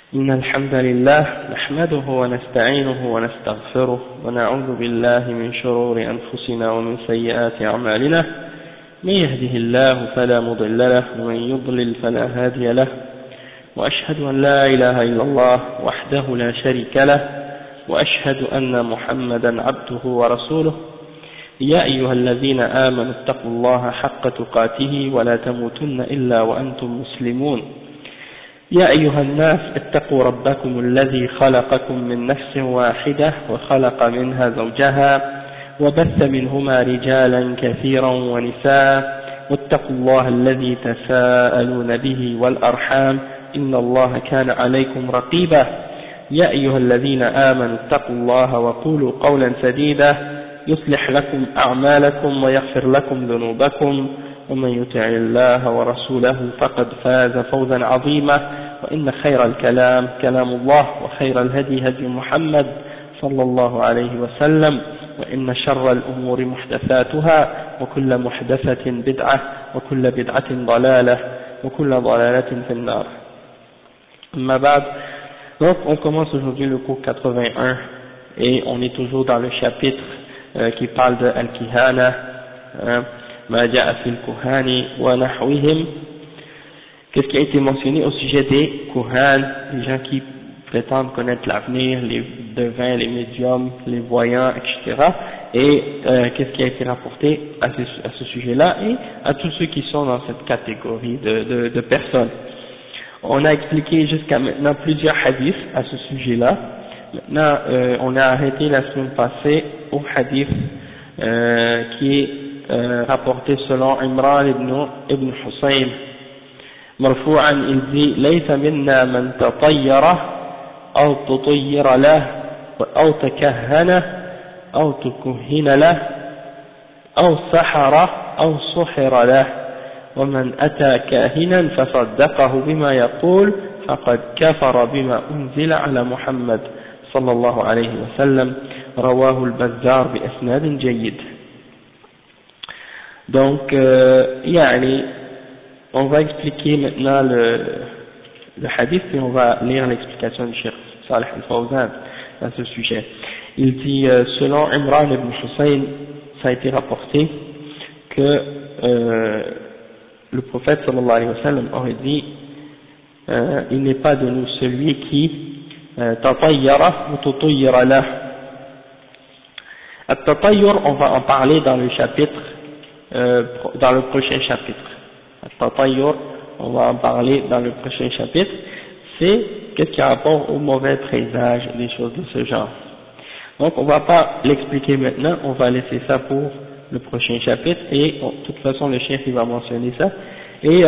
إن الحمد لله نحمده ونستعينه ونستغفره ونعوذ بالله من شرور أنفسنا ومن سيئات أعمالنا من يهده الله فلا مضل له ومن يضلل فلا هادي له وأشهد أن لا إله إلا الله وحده لا شريك له وأشهد أن محمدا عبده ورسوله يا أيها الذين آمنوا اتقوا الله حق تقاته ولا تموتن إلا وأنتم مسلمون يا أيها الناس اتقوا ربكم الذي خلقكم من نفس واحدة وخلق منها زوجها وبث منهما رجالا كثيرا ونساء واتقوا الله الذي تساءلون به والأرحام إن الله كان عليكم رقيبا يا أيها الذين آمنوا اتقوا الله وقولوا قولا سديدا يصلح لكم أعمالكم ويغفر لكم ذنوبكم ومن يطع الله ورسوله فقد فاز فوزا عظيما وإن خير الكلام كلام الله وخير الهدي هدي محمد صلى الله عليه وسلم وإن شر الأمور محدثاتها وكل محدثة بدعة وكل بدعة ضلالة وكل ضلالة في النار. أما بعد, donc on commence aujourd'hui le cours 81 et on est toujours dans le chapitre qui parle de Al-Kihana, Ma ja'a fil kuhani wa nahwihim. Qu'est-ce qui a été mentionné au sujet des kuhan, les gens qui prétendent connaître l'avenir, les devins, les médiums, les voyants, etc. Et qu'est-ce qui a été rapporté à ce sujet-là et à tous ceux qui sont dans cette catégorie de personnes. On a expliqué jusqu'à maintenant plusieurs hadiths à ce sujet-là. Maintenant, on a arrêté la semaine passée au hadith qui est rapporté selon Imran ibn Husayn. مرفوعا il dit ليس منا من تطير أو تطير له أو تكهن أو تكهن له أو سحر أو سحر له ومن أتى كاهنا فصدقه بما يقول فقد كفر بما أنزل على محمد صلى الله عليه وسلم رواه البزار بإسناد جيد. Donc يعني on va expliquer maintenant le hadith et on va lire l'explication du Cheikh Salih al-Fawzan à ce sujet. Il dit selon Imran ibn Husayn, ça a été rapporté que le prophète sallallahu alayhi wa sallam aurait dit il n'est pas de nous celui qui tatayyara ou tutayyara lah. At-tatayyur, on va en parler dans le chapitre dans le prochain chapitre. At-tatayyur, on va en parler dans le prochain chapitre. C'est qu'est-ce qui a rapport au mauvais présage, des choses de ce genre. Donc on va pas l'expliquer maintenant, on va laisser ça pour le prochain chapitre et de toute façon le chef il va mentionner ça. Et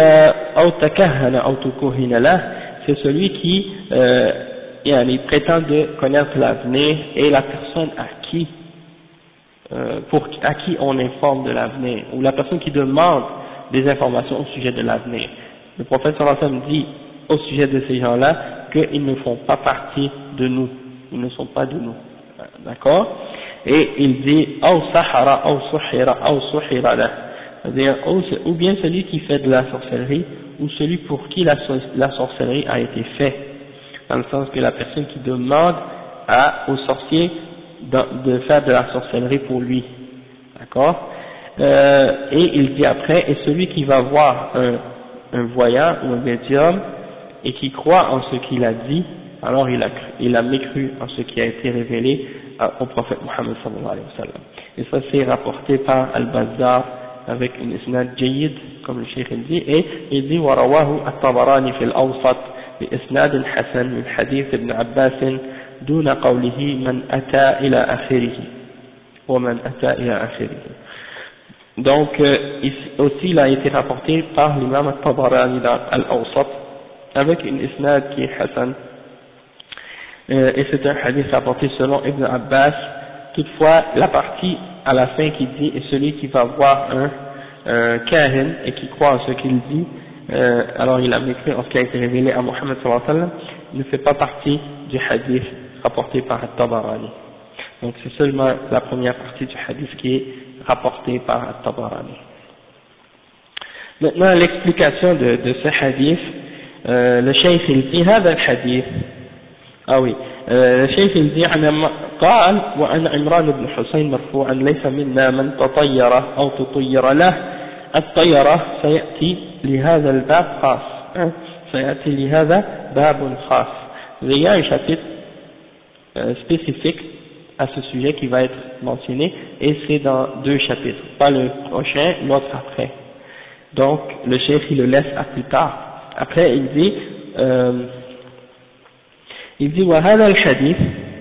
c'est celui qui il prétend de connaître l'avenir et la personne à qui on informe de l'avenir, ou la personne qui demande des informations au sujet de l'avenir. Le prophète sallallahu alayhi wa sallam dit au sujet de ces gens-là qu'ils ne font pas partie de nous, ils ne sont pas de nous, d'accord? Et il dit c'est-à-dire ou bien celui qui fait de la sorcellerie ou celui pour qui la sorcellerie a été faite, dans le sens que la personne qui demande au sorcier de faire de la sorcellerie pour lui, d'accord? Et il dit après, et celui qui va voir un voyant ou un médium et qui croit en ce qu'il a dit, alors il a mécru en ce qui a été révélé au prophète Muhammad sallallahu alayhi wa sallam. Et ça c'est rapporté par Al-Bazzar avec une isnad jayyid, comme le cheikh il dit, et il dit ورواه الطبراني في الأوسط بإسناد حسن من حديث ابن عباس دون قوله من أتى إلى آخره ومن أتى إلى آخره. Donc aussi il a été rapporté par l'imam al-Tabarani dans Al-Awsat avec une isnad qui est Hassan, et c'est un hadith rapporté selon Ibn Abbas. Toutefois la partie à la fin qui dit et celui qui va voir un kahin et qui croit en ce qu'il dit, alors il a mécru en ce qui a été révélé à Muhammad sallallahu alayhi wa sallam, ne fait pas partie du hadith rapporté par Al-Tabarani. Donc c'est seulement la première partie du hadith qui est rapportée par Al-Tabarani. Maintenant l'explication de ce hadith, le cheikh il dit هذا الحديث الشيخ الذي قال وأن عمران بن حسين مرفوعا ليس منا من تطير أو تطير له الطيرة سيأتي لهذا الباب خاص سيأتي لهذا باب خاص. Il y a un chapitre spécifique à ce sujet qui va être mentionné et c'est dans 2 chapitres, pas le prochain, l'autre après. Donc le cheikh il le laisse à plus tard. Après il dit وهذا الحديث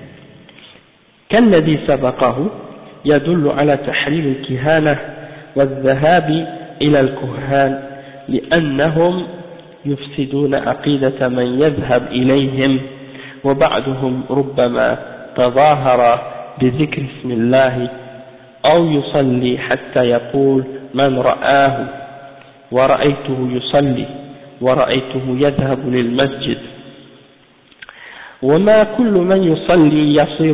كالذي سبقه يدل على تحريم الكهانة والذهاب إلى الكهان لأنهم يفسدون عقيدة من يذهب إليهم وبعضهم ربما تظاهر بذكر اسم الله أو يصلي حتى يقول من رآه ورأيته يصلي ورأيته يذهب للمسجد وما كل من يصلي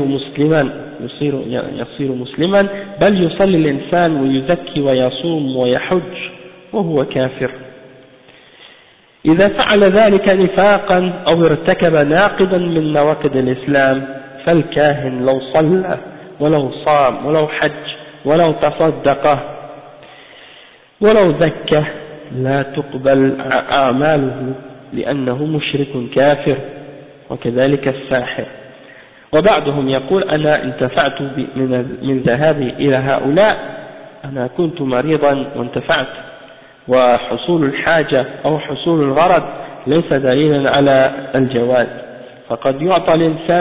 يصير مسلما بل يصلي الإنسان ويزكي ويصوم ويحج وهو كافر. إذا فعل ذلك نفاقا أو ارتكب ناقضا من نواقض الإسلام فالكاهن لو صلى ولو صام ولو حج ولو تصدق ولو زكى لا تقبل أعماله لأنه مشرك كافر وكذلك الساحر. وبعضهم يقول أنا انتفعت من ذهابي إلى هؤلاء أنا كنت مريضا وانتفعت وحصول الحاجة أو حصول الغرض ليس دليلا على الجواز فقد يعطى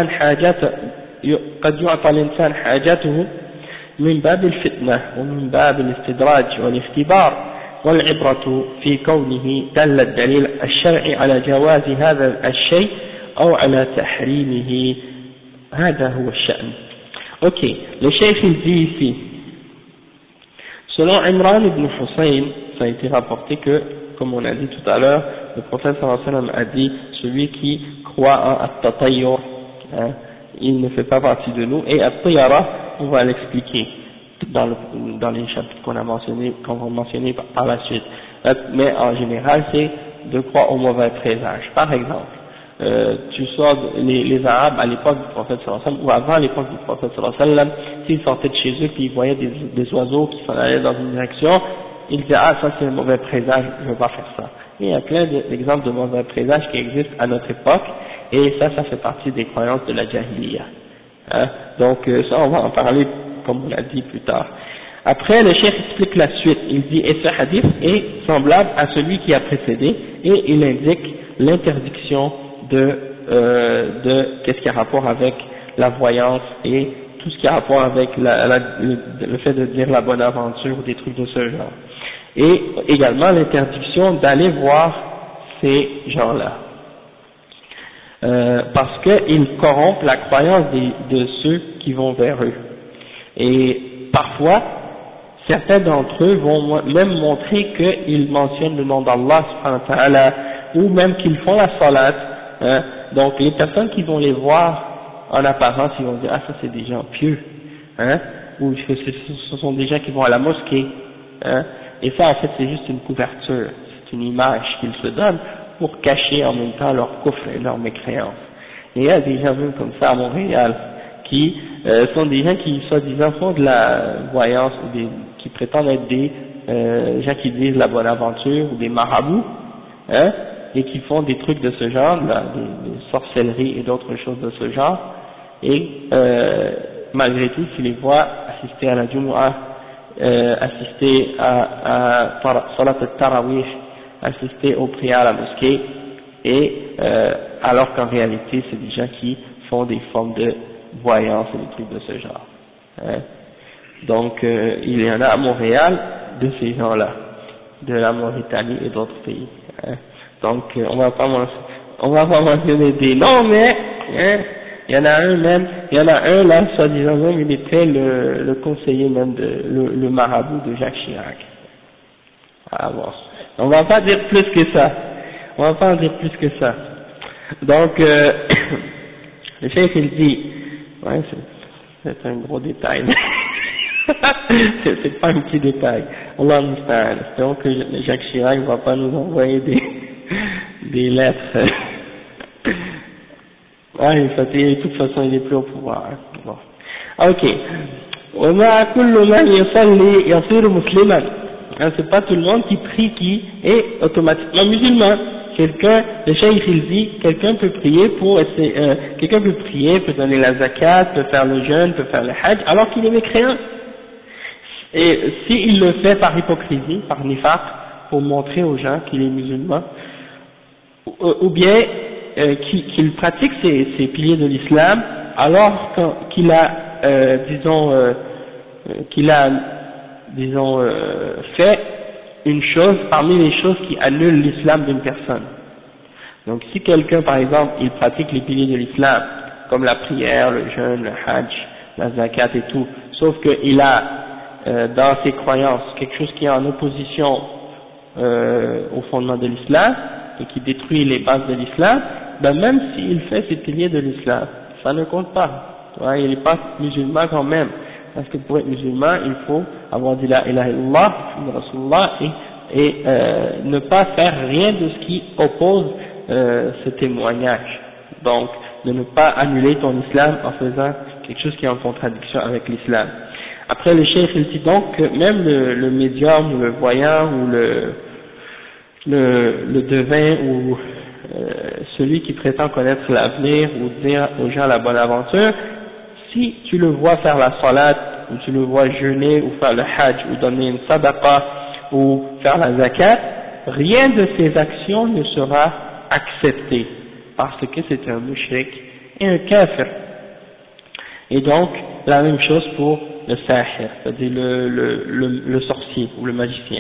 الإنسان حاجته من باب الفتنة ومن باب الاستدراج والاختبار والعبرة في كونه دل الدليل الشرعي على جواز هذا الشيء أو على تحريمه هذا هو الشأن. Ok, le cheikh il dit ici, selon Imran ibn Hussein, ça a été rapporté que, comme on a dit tout à l'heure, le prophète sallallahu alayhi wa sallam a dit, celui qui croit en at-tatayyur, il ne fait pas partie de nous, et at-tayara, on va l'expliquer dans les chapitres qu'on va mentionner par la suite. Mais en général, c'est de croire au mauvais présage. Par exemple, tu sors, les Arabes à l'époque du prophète sallallahu alayhi wa sallam, ou avant l'époque du prophète sallallahu alayhi wa sallam, s'ils sortaient de chez eux puis ils voyaient des oiseaux qui s'en allaient dans une direction, ils disaient ah ça c'est un mauvais présage, je ne veux pas faire ça. Et il y a plein d'exemples de mauvais présages qui existent à notre époque et ça fait partie des croyances de la jahiliya. Donc ça on va en parler comme on l'a dit plus tard. Après le cheikh explique la suite, il dit et ce hadith est semblable à celui qui a précédé et il indique l'interdiction de qu'est-ce qui a rapport avec la voyance et tout ce qui a rapport avec le fait de dire la bonne aventure ou des trucs de ce genre. Et également l'interdiction d'aller voir ces gens-là. Parce qu'ils corrompent la croyance de ceux qui vont vers eux. Et parfois, certains d'entre eux vont même montrer qu'ils mentionnent le nom d'Allah subhanahu wa ta'ala, ou même qu'ils font la salat. Donc les personnes qui vont les voir en apparence, ils vont dire ah ça c'est des gens pieux, ou ce sont des gens qui vont à la mosquée, et ça en fait c'est juste une couverture, c'est une image qu'ils se donnent pour cacher en même temps leur coffre et leur mécréance. Et il y a des gens même comme ça à Montréal qui sont des gens qui soi-disant font de la voyance ou qui prétendent être des gens qui disent la bonne aventure ou des marabouts, et qui font des trucs de ce genre, des sorcelleries et d'autres choses de ce genre, et malgré tout, tu les vois assister à la Jumu'ah, assister à Salat al-Tarawih, assister aux prières à la mosquée, et alors qu'en réalité, c'est des gens qui font des formes de voyance et des trucs de ce genre. Donc, il y en a à Montréal de ces gens-là, de la Mauritanie et d'autres pays. Donc on va pas mentionner des noms, mais il y en a un là, soi-disant même, il était le conseiller même le marabout de Jacques Chirac. Ah bon, on va pas dire plus que ça. Donc le chef il dit, ouais c'est un gros détail. C'est pas un petit détail. Allah musta'an. Espérons que Jacques Chirac va pas nous envoyer des lettres. Ouais, de toute façon, il est plus au pouvoir. Hein. Bon. Ok. وما كل من يصلي يصير مسلما. C'est pas tout le monde qui prie qui est automatiquement musulman. Quelqu'un, le cheikh il dit, quelqu'un peut prier pour essayer, quelqu'un peut prier, peut donner la zakat, peut faire le jeûne, peut faire le hajj, alors qu'il est mécréant. Et s'il le fait par hypocrisie, par nifaq, pour montrer aux gens qu'il est musulman, ou bien qu'il pratique ces piliers de l'islam, alors qu'il a, fait une chose parmi les choses qui annulent l'islam d'une personne. Donc si quelqu'un, par exemple, il pratique les piliers de l'islam, comme la prière, le jeûne, le hajj, la zakat et tout, sauf qu'il a dans ses croyances quelque chose qui est en opposition au fondement de l'islam et qui détruit les bases de l'islam, ben même s'il fait ces piliers de l'islam, ça ne compte pas. Ouais, il n'est pas musulman quand même. Parce que pour être musulman, il faut avoir dit la ilaha illallah, Rasulullah, et ne pas faire rien de ce qui oppose ce témoignage. Donc, de ne pas annuler ton islam en faisant quelque chose qui est en contradiction avec l'islam. Après, le cheikh il dit donc que même le médium ou le voyant ou le devin ou celui qui prétend connaître l'avenir ou dire aux gens la bonne aventure, si tu le vois faire la salat, ou tu le vois jeûner, ou faire le hajj, ou donner une sadaqa, ou faire la zakat, rien de ces actions ne sera accepté, parce que c'est un mushrik et un kafir. Et donc, la même chose pour le sahir, c'est-à-dire le sorcier, ou le magicien.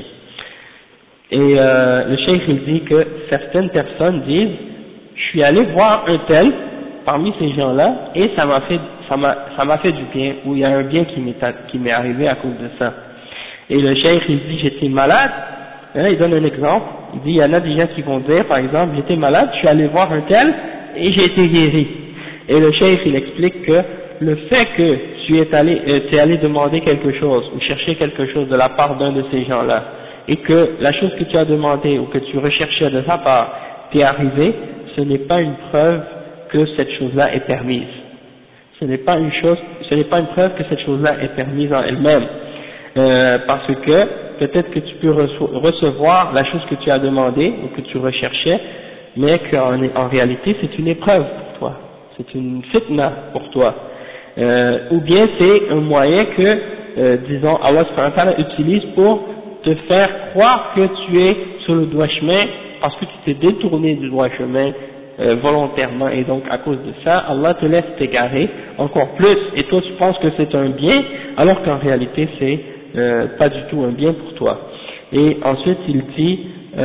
Et le cheikh il dit que certaines personnes disent, je suis allé voir un tel, parmi ces gens-là, et ça m'a fait du bien, ou il y a un bien qui m'est arrivé à cause de ça. Et le cheikh il dit j'étais malade, et là il donne un exemple, il dit il y en a des gens qui vont dire par exemple j'étais malade, je suis allé voir un tel et j'ai été guéri. Et le cheikh il explique que le fait que tu es allé demander quelque chose ou chercher quelque chose de la part d'un de ces gens-là, et que la chose que tu as demandé ou que tu recherchais de sa part t'est arrivée, ce n'est pas une preuve que cette chose-là est permise. Ce n'est pas une preuve que cette chose-là est permise en elle-même, parce que peut-être que tu peux recevoir la chose que tu as demandé ou que tu recherchais, mais qu'en réalité c'est une épreuve pour toi, c'est une fitna pour toi, ou bien c'est un moyen que, disons, Allah subhanahu wa ta'ala utilise pour te faire croire que tu es sur le droit chemin parce que tu t'es détourné du droit chemin volontairement, et donc à cause de ça, Allah te laisse t'égarer encore plus, et toi tu penses que c'est un bien, alors qu'en réalité c'est pas du tout un bien pour toi. Et ensuite il dit,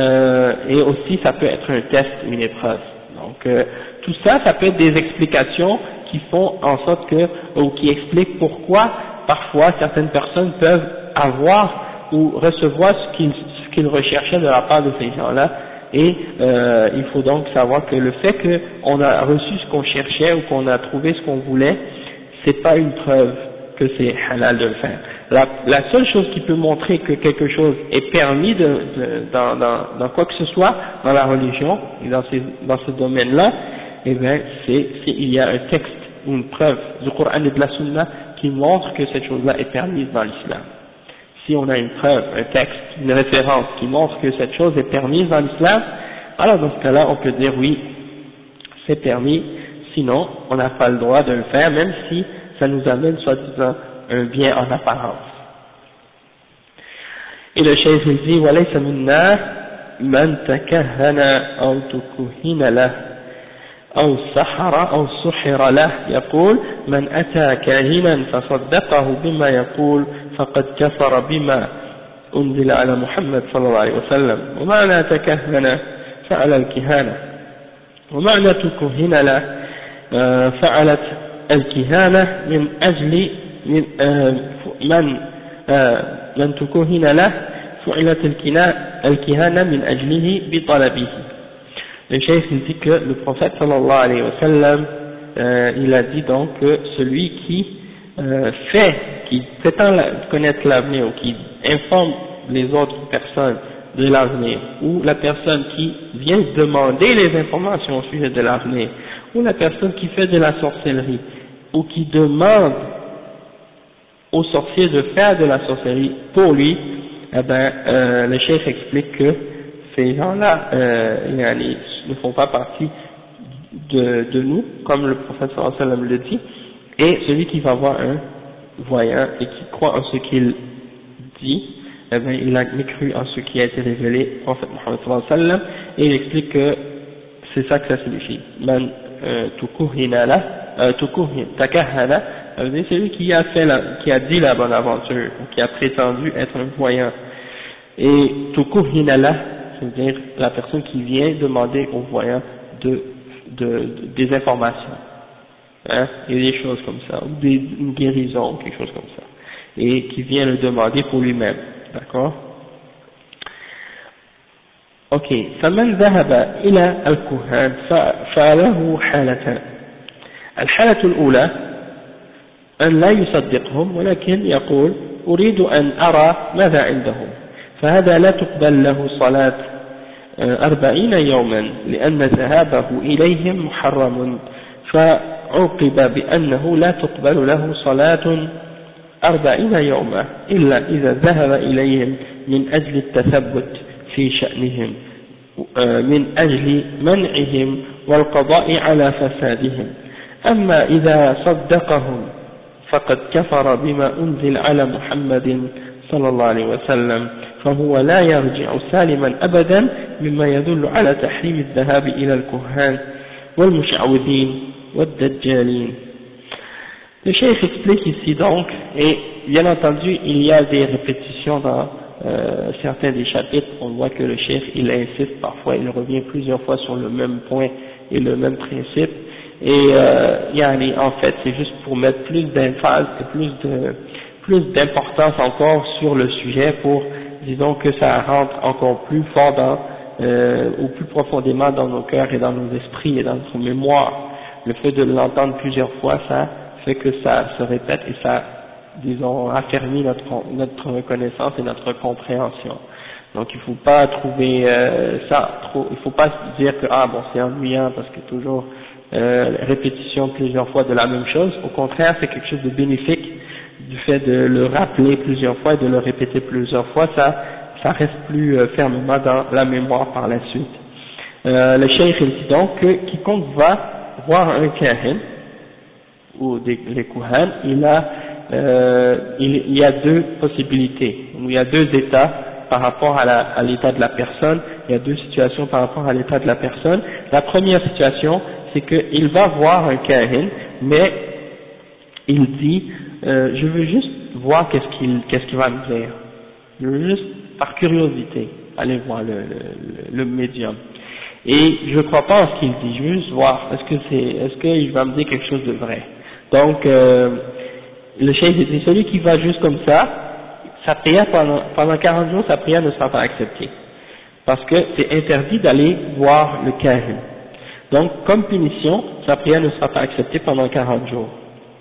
et aussi ça peut être un test, une épreuve. Donc tout ça, ça peut être des explications qui font en sorte que, ou qui expliquent pourquoi parfois certaines personnes peuvent avoir ou recevoir ce qu'ils recherchaient de la part de ces gens-là. Et il faut donc savoir que le fait qu'on a reçu ce qu'on cherchait ou qu'on a trouvé ce qu'on voulait, c'est pas une preuve que c'est halal de le faire. La seule chose qui peut montrer que quelque chose est permis dans quoi que ce soit dans la religion et dans ce domaine-là, eh bien c'est il y a un texte ou une preuve du Coran et de la Sunna qui montre que cette chose-là est permise dans l'islam. Si on a une preuve, un texte, une référence qui montre que cette chose est permise dans l'islam, alors dans ce cas-là, on peut dire oui, c'est permis, sinon on n'a pas le droit de le faire, même si ça nous amène soi-disant un bien en apparence. Et le cheikh il dit, وَلَيْسَ مِنَّا مَنْ تَكَهَّنَ أَوْ تُكُهِّنَ لَهُ أو سحر أو سحر له يقول من أتى كاهنا فصدقه بما يقول فقد كفر بما أنزل على محمد صلى الله عليه وسلم. ومعنى تكهن فعل الكهانة، ومعنى تكهن له فعلت الكهانة من أجل من تكهن له فعلت الكهانة من أجله بطلبه. Le cheikh dit que le prophète sallallahu alayhi wa sallam, il a dit donc que celui qui qui prétend connaître l'avenir ou qui informe les autres personnes de l'avenir, ou la personne qui vient demander les informations au sujet de l'avenir, ou la personne qui fait de la sorcellerie, ou qui demande aux sorciers de faire de la sorcellerie pour lui, eh ben, le cheikh explique que ces gens-là ne font pas partie de nous, comme le prophète sallallahu alayhi wa sallam le dit, et celui qui va voir un voyant et qui croit en ce qu'il dit, eh bien, il a cru en ce qui a été révélé au prophète Muhammad sallallahu alayhi wa sallam, et il explique que c'est ça que ça signifie. Man takahana, c'est celui qui a dit la bonne aventure, ou qui a prétendu être un voyant. Et tukuhinala, c'est-à-dire la personne qui vient demander au voyant des informations, hein, et des choses comme ça, ou une guérison, quelque chose comme ça, et qui vient le demander pour lui-même, d'accord? Ok, فمن ذهب إلى الكهان فله حالتان. الحالة الأولى أن لا يصدقهم ولكن يقول أريد أن أرى ماذا عندهم، فهذا لا تقبل له صلاة 40 يوما لأن ذهابه إليهم محرم، فعوقب بأنه لا تقبل له صلاة 40 يوما إلا إذا ذهب إليهم من أجل التثبت في شأنهم، من أجل منعهم والقضاء على فسادهم. أما إذا صدقهم فقد كفر بما أنزل على محمد صلى الله عليه وسلم، فهو لا يرجع سالما أبدا مما يدل على تحريم الذهاب إلى الكهان والمشعوذين والدجالين. Le cheikh explique ici donc, et bien entendu il y a des répétitions dans certains des chapitres, on voit que le cheikh il insiste parfois, il revient plusieurs fois sur le même point et le même principe, et en fait c'est juste pour mettre plus d'emphase et plus d'importance encore sur le sujet, pour, disons, que ça rentre encore plus fort ou plus profondément dans nos cœurs et dans nos esprits et dans notre mémoire. Le fait de l'entendre plusieurs fois, ça fait que ça se répète et ça, disons, affermit notre reconnaissance et notre compréhension. Donc il faut pas trouver il faut pas se dire que c'est ennuyant parce que toujours répétition plusieurs fois de la même chose. Au contraire, c'est quelque chose de bénéfique du fait de le rappeler plusieurs fois et de le répéter plusieurs fois, ça reste plus fermement dans la mémoire par la suite. Le cheikh il dit donc que quiconque va voir un kahin ou les kuhan, il y a deux possibilités, ou il y a deux états par rapport à l'état de la personne, il y a deux situations par rapport à l'état de la personne. La première situation, c'est qu'il va voir un kahin, mais il dit je veux juste voir qu'est-ce qu'il va me dire, je veux juste par curiosité aller voir le médium, et je crois pas en ce qu'il dit, je veux juste voir est-ce qu'il va me dire quelque chose de vrai. Donc le cheikh dit celui qui va juste comme ça, sa prière pendant 40 jours, sa prière ne sera pas acceptée, parce que c'est interdit d'aller voir le kahin. Donc comme punition, sa prière ne sera pas acceptée pendant 40 jours.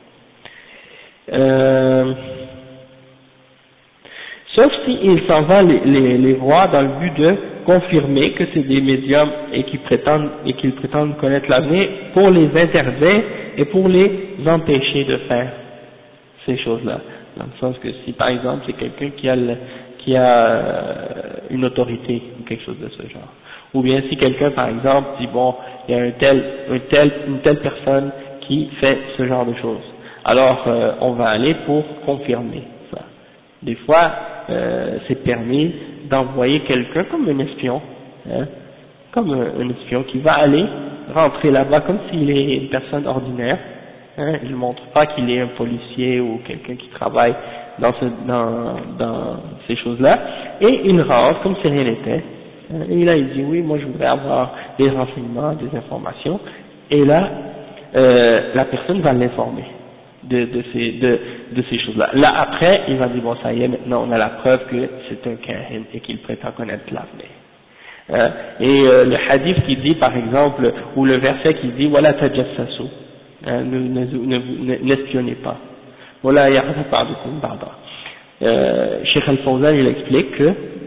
Sauf s'il s'en va les voir dans le but de confirmer que c'est des médiums et qu'ils prétendent connaître l'avenir, pour les interdire et pour les empêcher de faire ces choses-là. Dans le sens que si par exemple c'est quelqu'un qui a une autorité ou quelque chose de ce genre, ou bien si quelqu'un par exemple dit bon, il y a une telle personne qui fait ce genre de choses, alors on va aller pour confirmer ça. Des fois c'est permis d'envoyer quelqu'un comme un espion, hein, comme un espion qui va aller rentrer là-bas comme s'il est une personne ordinaire, hein, il ne montre pas qu'il est un policier ou quelqu'un qui travaille dans ces choses-là, et il rentre comme si rien n'était, hein, et là il dit oui, moi je voudrais avoir des renseignements, des informations, et là la personne va l'informer de ces choses-là. Là après, il va dire bon ça y est, maintenant on a la preuve que c'est un kahin et qu'il prétend connaître l'avenir. Et le hadith qui dit par exemple, ou le verset qui dit wala tajassasu, n'espionnez pas, wala yaghtab ba'dukum ba'da. Cheikh Al-Fawzan il explique que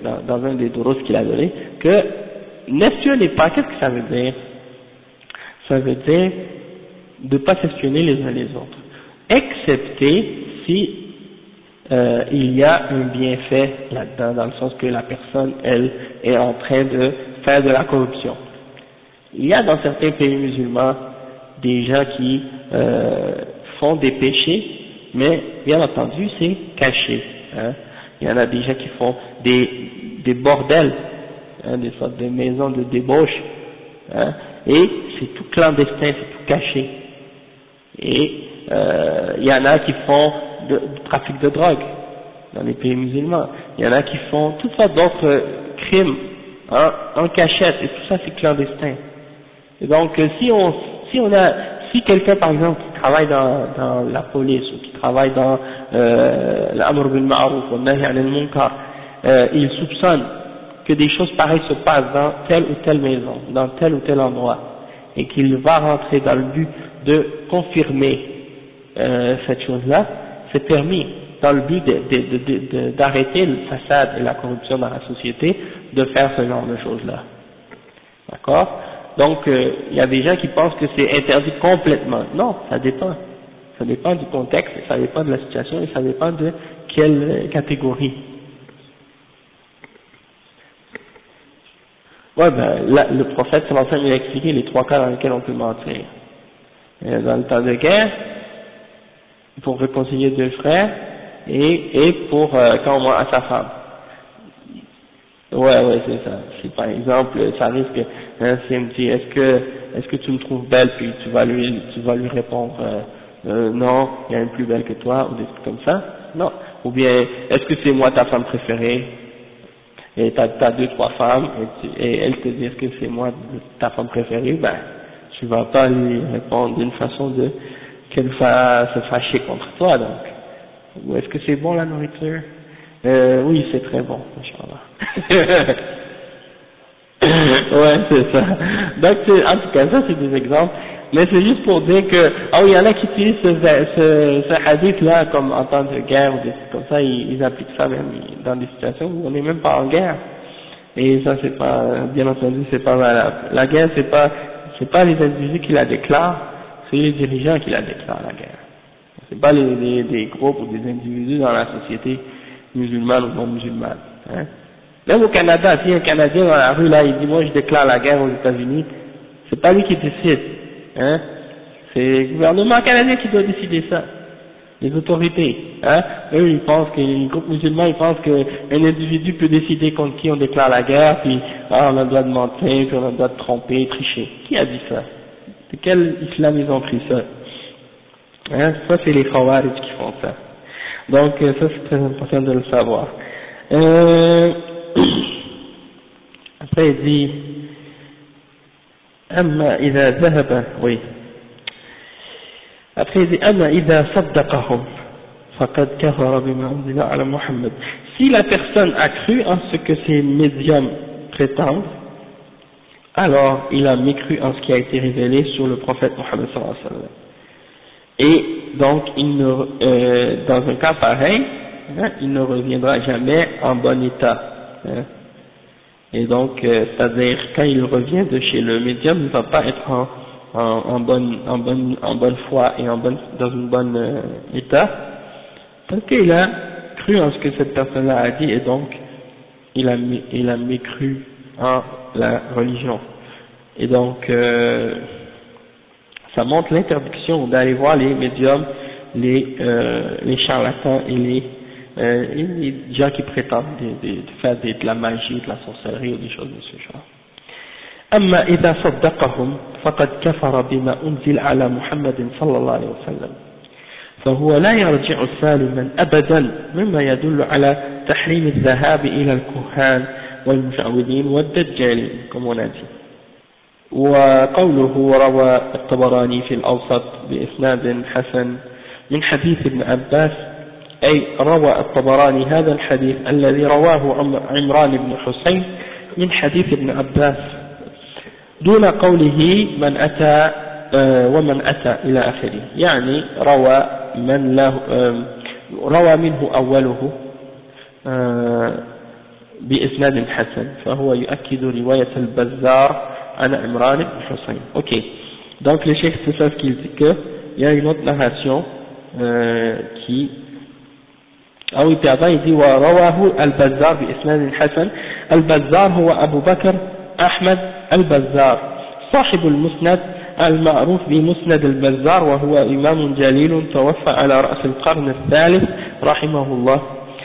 dans un des doros qu'il a donné, que n'espionner pas, qu'est-ce que ça veut dire? Ça veut dire de ne pas s'espionner les uns les autres, excepté si il y a un bienfait là-dedans, dans le sens que la personne, elle, est en train de faire de la corruption. Il y a dans certains pays musulmans des gens qui font des péchés, mais bien entendu c'est caché. Hein. Il y en a des gens qui font des bordels, hein, des sortes de maisons de débauche, hein, et c'est tout clandestin, c'est tout caché. Et il y en a qui font du trafic de drogue dans les pays musulmans. Il y en a qui font toutes sortes d'autres crimes en cachette, et tout ça c'est clandestin. Et donc si quelqu'un par exemple qui travaille dans la police ou qui travaille dans l'amr bil ma'ruf ou nahy anil munkar, il soupçonne que des choses pareilles se passent dans telle ou telle maison, dans tel ou tel endroit, et qu'il va rentrer dans le but de confirmer cette chose-là, c'est permis dans le but d'arrêter le façade et la corruption dans la société, de faire ce genre de choses-là. D'accord? Donc, il y a des gens qui pensent que c'est interdit complètement. Non, ça dépend. Ça dépend du contexte, ça dépend de la situation et ça dépend de quelle catégorie. Ouais, ben, là, le prophète, c'est l'ensemble, il a expliqué les 3 cas dans lesquels on peut mentir. Dans le temps de guerre, pour réconcilier 2 frères, et pour quand on ment à sa femme. Ouais, c'est ça. Si par exemple, ça risque, hein, si elle me dit, est-ce que tu me trouves belle, puis tu vas lui répondre, non, il y a une plus belle que toi, ou des trucs comme ça. Non. Ou bien, est-ce que c'est moi ta femme préférée? Et t'as 2-3 femmes, et elles te disent que c'est moi ta femme préférée, ben, tu vas pas lui répondre d'une façon qu'elle va se fâcher contre toi, donc. Ou est-ce que c'est bon la nourriture? Oui, c'est très bon, Inch'Allah. Ouais, c'est ça. Donc, en tout cas, ça c'est des exemples, mais c'est juste pour dire que, il y en a qui utilisent ce hadith-là comme en temps de guerre ou des trucs comme ça, ils appliquent ça même dans des situations où on n'est même pas en guerre. Et ça c'est pas, bien entendu, c'est pas valable. La guerre, c'est pas les individus qui la déclarent, c'est les dirigeants qui la déclarent, la guerre. C'est pas des groupes ou des individus dans la société musulmane ou non musulmane. Hein. Même au Canada, si un Canadien dans la rue là, il dit moi je déclare la guerre aux États-Unis, c'est pas lui qui décide. Hein. C'est le gouvernement canadien qui doit décider ça. Les autorités. Hein. Eux ils pensent que les groupes musulmans ils pensent qu'un individu peut décider contre qui on déclare la guerre, puis on a le droit de mentir, puis on a le droit de tromper, tricher. Qui a dit ça? De quel islam ils ont pris ça? Hein, ça c'est les Khawarij qui font ça. Donc ça c'est très important de le savoir. Après il dit أما إذا ذهب oui. Après il dit أما إذا صدقهم فقد كفر بما أنزل على محمد. Si la personne a cru en ce que ces médiums prétendent, alors il a mécru en ce qui a été révélé sur le prophète Mohammed sallallahu alayhi wa sallam. Et donc, dans un cas pareil, hein, il ne reviendra jamais en bon état. Hein. Et donc, c'est-à-dire, quand il revient de chez le médium, il ne va pas être en bonne foi et dans une bonne état, parce qu'il a cru en ce que cette personne-là a dit, et donc, il a mécru en la religion. Et donc, ça montre l'interdiction d'aller voir les médiums, les charlatans et les gens qui prétendent de faire de la magie, de la sorcellerie ou des choses de ce genre. أما إذا صدقهم فقد كفر بما أنزل على محمد صلى الله عليه وسلم فهو لا يرجع سالما أبدا مما يدل على تحريم الذهاب إلى الكهان والمشعوذين والدجالين comme on a dit. وقوله روى الطبراني في الأوسط بإسناد حسن من حديث ابن عباس أي روى الطبراني هذا الحديث الذي رواه عمران بن حسين من حديث ابن عباس دون قوله من أتى ومن أتى إلى آخره يعني روى منه أوله بإسناد حسن فهو يؤكد رواية البزار عن عمران بن حسين. Ok, donc le cheikh c'est ça ce qu'il dit, que il y a une autre narration qui ah oui, puis avant il dit ورواه البزار بإسناد حسن. البزار هو أبو بكر أحمد البزار صاحب المسند المعروف بمسند البزار، وهو إمام جليل توفى على رأس القرن الثالث رحمه الله،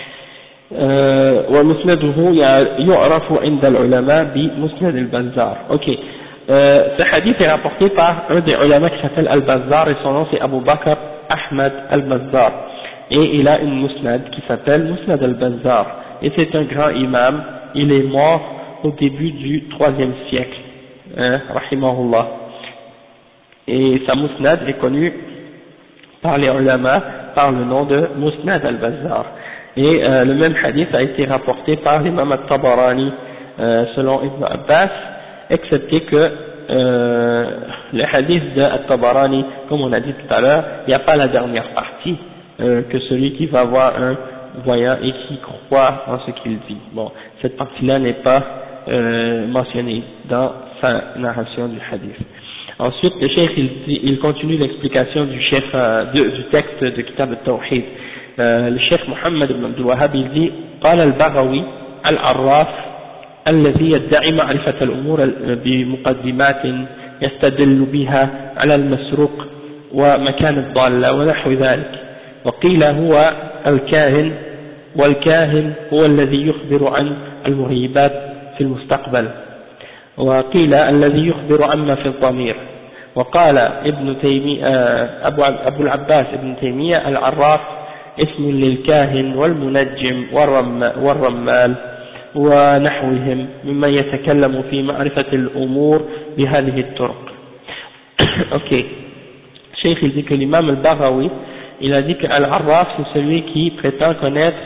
ومسنده يعرف عند العلماء بمسند البزار. Ok, ce hadith est rapporté par un des ulama qui s'appelle Al-Bazzar, et son nom c'est Abu Bakr Ahmad Al-Bazzar, et il a une musnad qui s'appelle Musnad Al-Bazzar, et c'est un grand imam. Il est mort au début du 3e siècle, rahimahullah, et sa musnad est connue par les ulama par le nom de Musnad Al-Bazzar. Et le même hadith a été rapporté par l'imam Al-Tabarani selon Ibn Abbas, excepté que le hadith de Al-Tabarani, comme on a dit tout à l'heure, il n'y a pas la dernière partie, que celui qui va voir un voyant et qui croit en ce qu'il dit. Bon, cette partie-là n'est pas mentionnée dans sa narration du hadith. Ensuite, le cheikh il continue l'explication du cheikh du texte de Kitab al-Tawhid. Le cheikh Mohammed ibn Abdul Wahhab il dit قال البغوي العراف الذي يدعي معرفة الأمور بمقدمات يستدل بها على المسروق ومكان الضالة ونحو ذلك، وقيل هو الكاهن، والكاهن هو الذي يخبر عن المغيبات في المستقبل، وقيل الذي يخبر عما في الضمير. وقال ابن تيمية أبو العباس ابن تيمية العراف اسم للكاهن والمنجم والرمال ونحوهم ممن يتكلم في معرفة الأمور بهذه الطرق. Ok, Cheikh il dit que l'imam al-Baghawi il a dit que Al-Arraf c'est celui qui prétend connaître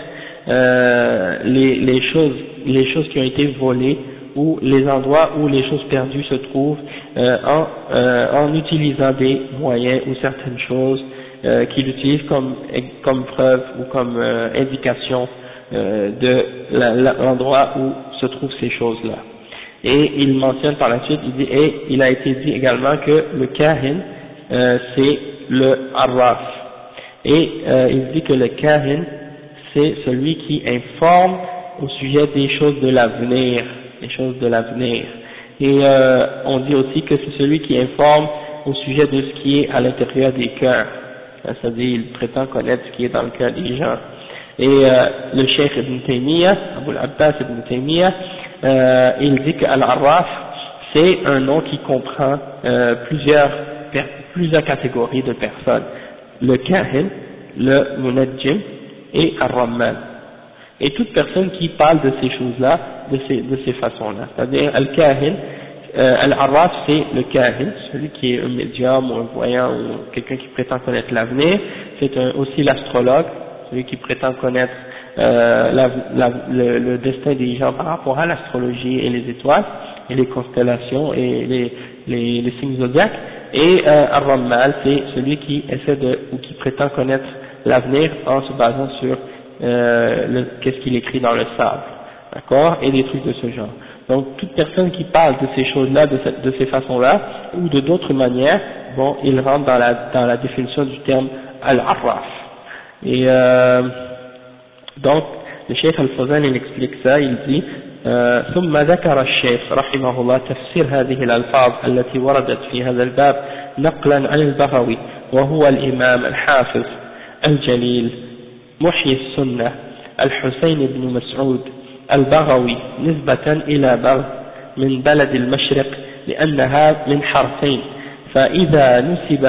les choses qui ont été volées ou les endroits où les choses perdues se trouvent en utilisant des moyens ou certaines choses qu'il utilise comme preuve ou comme indication de l'endroit où se trouvent ces choses-là. Et il mentionne par la suite, il dit, et il a été dit également que le kahin c'est le arraf, et il dit que le kahin c'est celui qui informe au sujet des choses de l'avenir, et on dit aussi que c'est celui qui informe au sujet de ce qui est à l'intérieur des cœurs, c'est-à-dire il prétend connaître ce qui est dans le cœur des gens. Et le cheikh Ibn Taymiyyah, Abu al-Abbas Ibn Taymiyyah, il dit qu'Al-Arraf c'est un nom qui comprend plusieurs catégories de personnes, le kahin, le munajjim et Ar-Ramman, et toute personne qui parle de ces choses-là, de ces façons-là, c'est-à-dire Al-Kahin, Al-Arraf c'est le Kahin, celui qui est un médium ou un voyant ou quelqu'un qui prétend connaître l'avenir, c'est aussi l'astrologue, celui qui prétend connaître le destin des gens par rapport à l'astrologie et les étoiles et les constellations et les signes zodiaques, et Ar-Rammal c'est celui qui essaie ou qui prétend connaître l'avenir en se basant sur qu'est-ce qu'il écrit dans le sable, d'accord, et des trucs de ce genre. Donc toute personne qui parle de ces choses-là, de ces façons-là, ou de d'autres manières, bon, il rentre dans la définition du terme al-arraf. Et donc le Cheikh Al-Fawzan il explique ça, il dit ثم ذكر الشيخ رحمه الله تفسير هذه الألفاظ التي وردت في هذا الباب نقلا عن البغوي، وهو الإمام الحافظ الجليل محيي السنة الحسين بن مسعود البغوي نسبة إلى بغ من بلد المشرق، لأنها من حرفين، فإذا نسب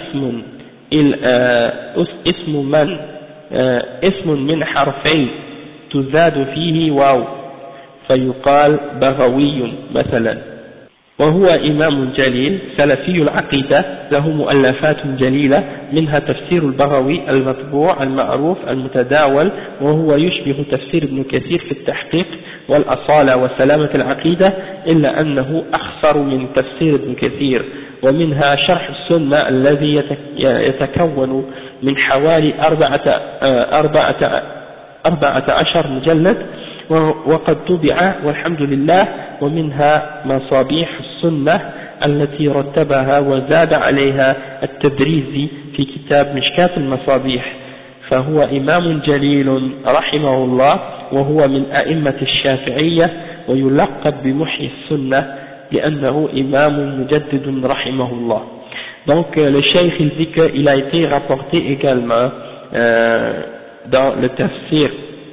اسم من حرفين تزاد فيه واو فيقال بغوي مثلا. وهو إمام جليل سلفي العقيدة له مؤلفات جليلة، منها تفسير البغوي المطبوع المعروف المتداول، وهو يشبه تفسير ابن كثير في التحقيق والأصالة وسلامة العقيدة، إلا أنه أخصر من تفسير ابن كثير. ومنها شرح السنة الذي يتكون من حوالي 14 مجلد، وقد طبع والحمد لله ومنها مصابيح السنة التي رتبها وزاد عليها التبريزي في كتاب مشكاة المصابيح، فهو إمام جليل رحمه الله، وهو من أئمة الشافعية، ويلقب بمحيي السنة لأنه إمام مجدد رحمه الله. Donc le cheikh il dit qu'il a été rapporté également dans le tafsir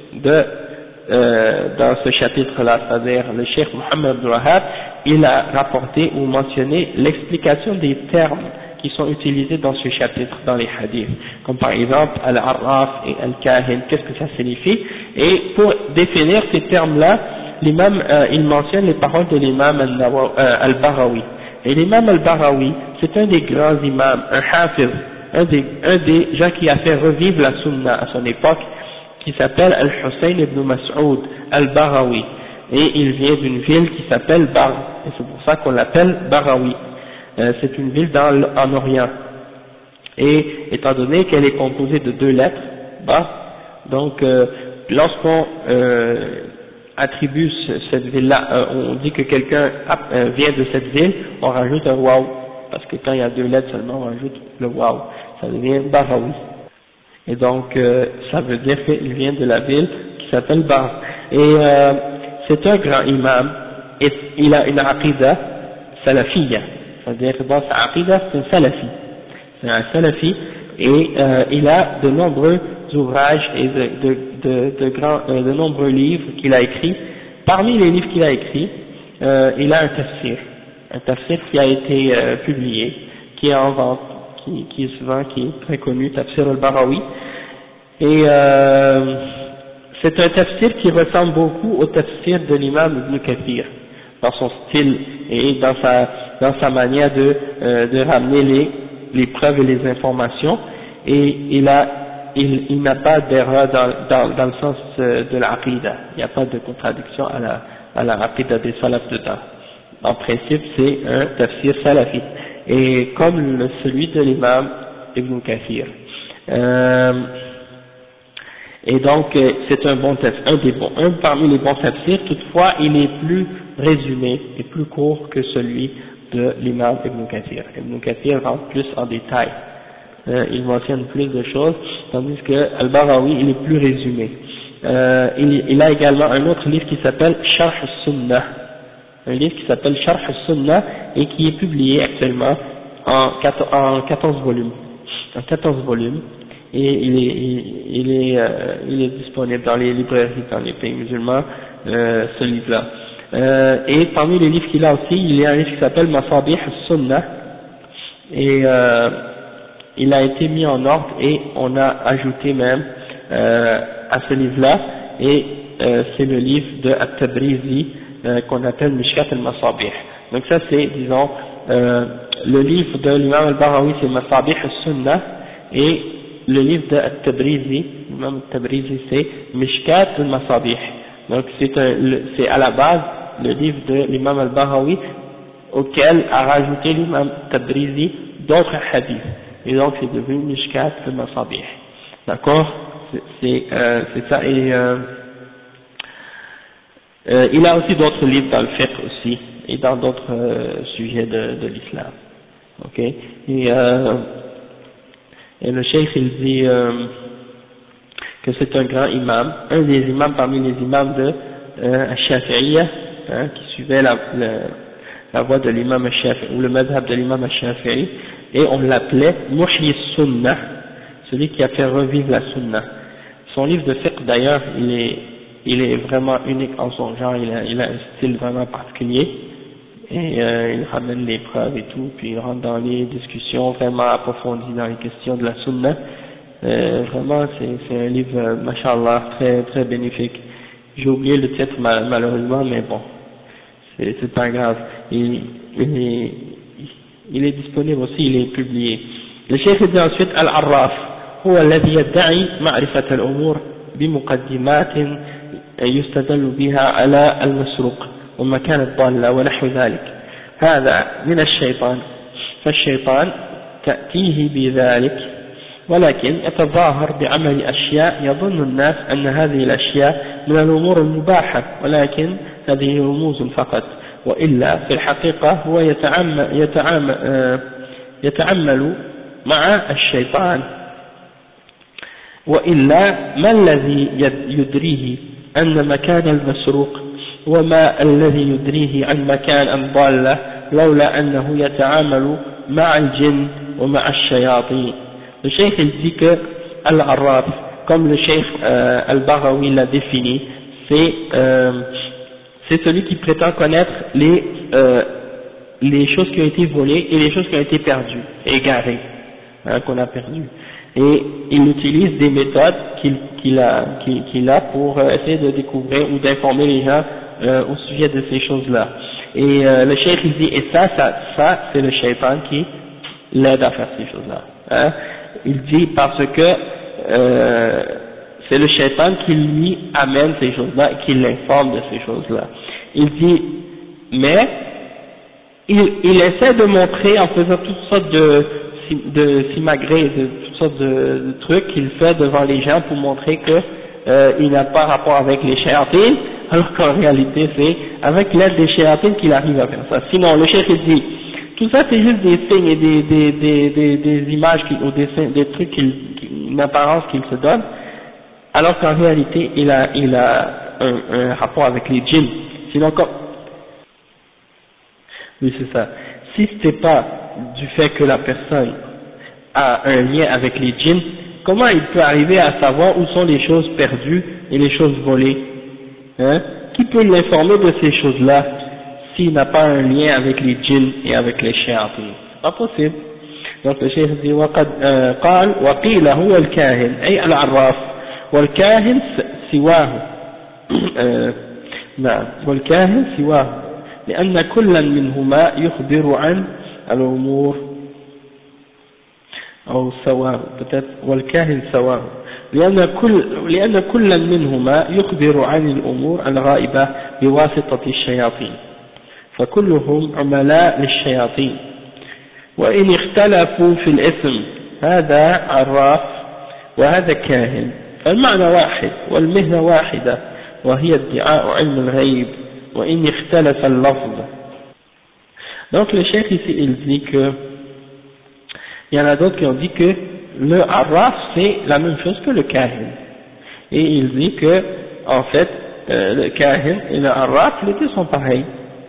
dans ce chapitre-là, c'est-à-dire le cheikh Mohammed Abdul Wahhab, il a rapporté ou mentionné l'explication des termes qui sont utilisés dans ce chapitre dans les hadiths, comme par exemple Al-Arraf et Al-Kahin, qu'est-ce que ça signifie? Et pour définir ces termes-là, l'imam il mentionne les paroles de l'imam Al-Baghawi. Et l'imam Al-Baghawi, c'est un des grands imams, un hafiz, un des gens qui a fait revivre la sunna à son époque, qui s'appelle Al-Hussein ibn Mas'ud Al-Baghawi, et il vient d'une ville qui s'appelle Bar, et c'est pour ça qu'on l'appelle Baghawi. C'est une ville en Orient, et étant donné qu'elle est composée de 2 lettres, Bar, donc lorsqu'on attribue cette ville-là, on dit que quelqu'un vient de cette ville, on rajoute un waw, parce que quand il y a 2 lettres seulement, on rajoute le waw, ça devient Baghawi. Et donc, ça veut dire qu'il vient de la ville qui s'appelle Bar. Et c'est un grand imam, et il a une aqidah salafiyya, c'est-à-dire que dans sa aqidah, c'est un salafi. C'est un salafi, et il a de nombreux ouvrages et de nombreux livres qu'il a écrits. Parmi les livres qu'il a écrits, il a un tafsir qui a été publié, qui est en vente, qui est très connu, Tafsir al-Baghawi, et c'est un tafsir qui ressemble beaucoup au tafsir de l'imam Ibn Kathir, dans son style et dans sa manière de ramener les preuves et les informations, et il n'a pas d'erreur dans le sens de l'aqida, il n'y a pas de contradiction à la aqida des salaf dedans. En principe, c'est un tafsir salafite, et comme celui de l'imam Ibn Kathir. Et donc, c'est un bon tafsir, un parmi les bons tafsirs, toutefois, il est plus résumé et plus court que celui de l'imam Ibn Kathir. Ibn Kathir rentre plus en détail, il mentionne plus de choses, tandis que Al-Baghawi, il est plus résumé. Il a également un autre livre qui s'appelle Sharh al-Sunnah, un livre qui s'appelle Sharh al-Sunnah et qui est publié actuellement en 14 volumes. En 14 volumes, et il est disponible dans les librairies dans les pays musulmans, ce livre-là. Et parmi les livres qu'il a aussi, il y a un livre qui s'appelle Masabih al-Sunnah, et il a été mis en ordre, et on a ajouté même à ce livre-là, et c'est le livre de At-Tabrizi qu'on appelle Mishkat al-Masabih. Donc ça c'est, disons, le livre de l'imam al-Baghawi c'est Masabih al-Sunnah, et le livre de At-Tabrizi, l'imam At-Tabrizi c'est Mishkat al-Masabih. Donc c'est à la base le livre de l'imam al-Baghawi auquel a rajouté l'imam At-Tabrizi d'autres hadiths, et donc c'est devenu Mishkat al-Masabih. D'accord, c'est ça. Et il a aussi d'autres livres dans le fiqh aussi, et dans d'autres sujets de l'islam. Ok, et le cheikh il dit que c'est un grand imam, un des imams parmi les imams de Al-Shafi'iyya, qui suivait la voie de l'imam Al-Shafi'i, ou le madhab de l'imam Al-Shafi'i, et on l'appelait Muhyi Sunnah, celui qui a fait revivre la Sunnah. Son livre de fiqh d'ailleurs, il est vraiment unique en son genre, il a un style vraiment particulier, et il ramène les preuves et tout, puis il rentre dans les discussions vraiment approfondies dans les questions de la Sunna. Vraiment c'est un livre, mashallah, très très bénéfique. J'ai oublié le titre malheureusement, mais bon, c'est pas grave. Il est disponible aussi, il est publié. Le cheikh dit ensuite Al-Arraf هو الذي يدعي معرفة الأمور بمقدمات يستدل بها على المسروق ومكان الضالة ونحو ذلك، هذا من الشيطان، فالشيطان تأتيه بذلك، ولكن يتظاهر بعمل أشياء يظن الناس أن هذه الأشياء من الأمور المباحة ولكن هذه رموز فقط وإلا في الحقيقة هو يتعامل مع الشيطان وإلا ما الذي يدريه أن مكان المسروق وما الذي يدريه عن مكان الضالة لولا أنه يتعامل مع الجن ومع الشياطين. Le cheikh il dit que Al-Arraf, comme le cheikh Al-Baghawi l'a défini, c'est celui qui prétend connaître les choses qui ont été volées et les choses qui ont été perdues, égarées, qu'on a perdues. Et il utilise des méthodes qu'il a pour essayer de découvrir ou d'informer les gens au sujet de ces choses-là. Et le cheikh il dit, et ça c'est le shaitan qui l'aide à faire ces choses-là. Hein. Il dit parce que c'est le shaitan qui lui amène ces choses-là et qui l'informe de ces choses-là. Il dit, mais il essaie de montrer en faisant toutes sortes de simagrées, de toutes sortes de trucs qu'il fait devant les gens pour montrer que il n'a pas rapport avec les shayatines, alors qu'en réalité c'est avec l'aide des shayatines qu'il arrive à faire ça. Sinon le cheikh il dit, tout ça c'est juste des signes et des images ou des trucs une apparence qu'il se donne, alors qu'en réalité il a un rapport avec les djinns. Sinon oui c'est ça. Si c'était pas du fait que la personne a un lien avec les djinns, comment il peut arriver à savoir où sont les choses perdues et les choses volées, hein? Qui peut l'informer de ces choses-là s'il n'a pas un lien avec les djinns et avec les shayatin? C'est pas possible. Donc le cheikh dit قال وقيل هو الكاهن أي العراف والكاهن سواه نعم والكاهن سواه لأن كلا منهما يخبر عن الأمور أو سواه peut-être والكاهن سواه لأن كلا منهما يخبر عن الأمور الغائبة بواسطة الشياطين فكلهم عملاء للشياطين وإن اختلفوا في الاسم هذا عراف وهذا كاهن فالمعنى واحد والمهنة واحدة وهي ادعاء علم الغيب وإن اختلف اللفظ. Donc le cheikh ici il dit que il y en a d'autres qui ont dit que le arraf c'est la même chose que le kahin, et il dit que en fait le kahin et le arraf les deux sont pareils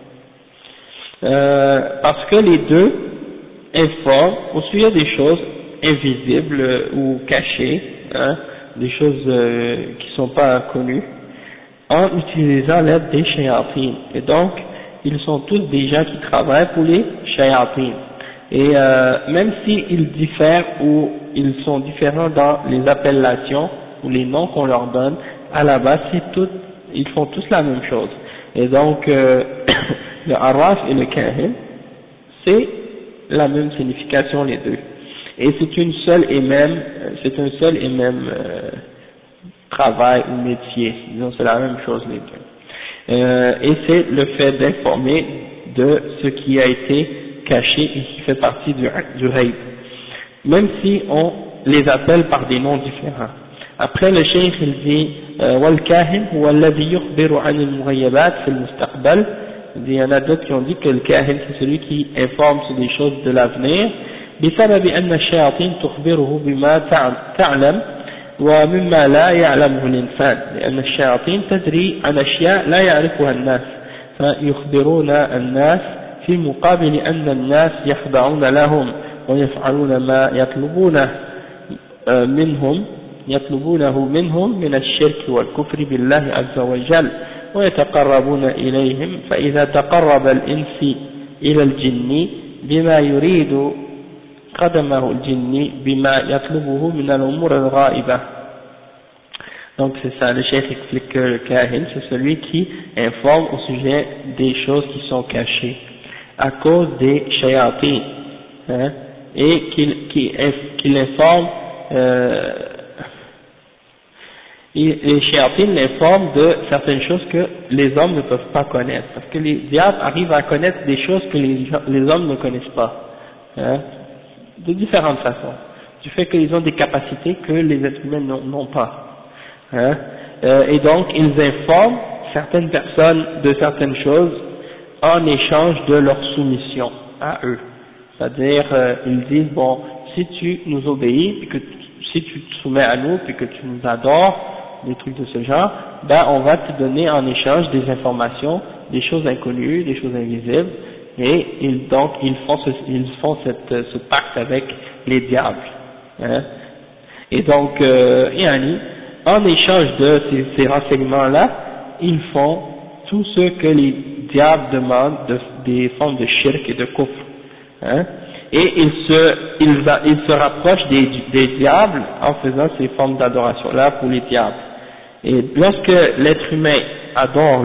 parce que les deux informent au sujet des choses invisibles ou cachées, hein, des choses qui ne sont pas connues en utilisant l'aide des shayatines. Et donc ils sont tous des gens qui travaillent pour les shayatines. Et même s'ils diffèrent ou ils sont différents dans les appellations ou les noms qu'on leur donne, à la base ils font tous la même chose. Et donc le arraf et le kahin c'est la même signification les deux. Et c'est un seul et même travail ou métier, disons c'est la même chose les deux. Et c'est le fait d'informer de ce qui a été caché et qui fait partie du ghaib, même si on les appelle par des noms différents. Après le cheikh il dit والكاهن هو الذي يخبر عن المغيبات في المستقبل. Il y en a d'autres qui ont dit que le kahin c'est celui qui informe sur des choses de l'avenir بسبب أن الشياطين تخبره بما تعلم ومما لا يعلمه الإنسان لأن الشياطين تدري عن أشياء لا يعرفها الناس فيخبرون الناس في مقابل أن الناس يخضعون لهم ويفعلون ما يطلبونه منهم من الشرك والكفر بالله عز وجل ويتقربون إليهم فإذا تقرب الإنس إلى الجن بما يريد قدمه الجن بما يطلبه من الأمور الغائبة. Donc c'est ça, le cheikh explique que le kahin c'est celui qui informe au sujet des choses qui sont cachées à cause des shayatines, hein, et qu'il informe les shayatines l'informent de certaines choses que les hommes ne peuvent pas connaître, parce que les diables arrivent à connaître des choses que les hommes ne connaissent pas, hein, de différentes façons, du fait qu'ils ont des capacités que les êtres humains n'ont pas, hein, et donc ils informent certaines personnes de certaines choses en échange de leur soumission à eux. C'est-à-dire, ils disent, bon, si tu nous obéis, puis que si tu te soumets à nous, puis que tu nous adores, des trucs de ce genre, ben on va te donner en échange des informations, des choses inconnues, des choses invisibles, et donc ils font ce pacte avec les diables. Hein. Et donc, en échange de ces renseignements-là, ils font tout ce que les diables demandent des formes de shirk et de kufr. Hein. Et ils se rapprochent des diables en faisant ces formes d'adoration-là pour les diables. Et lorsque l'être humain adore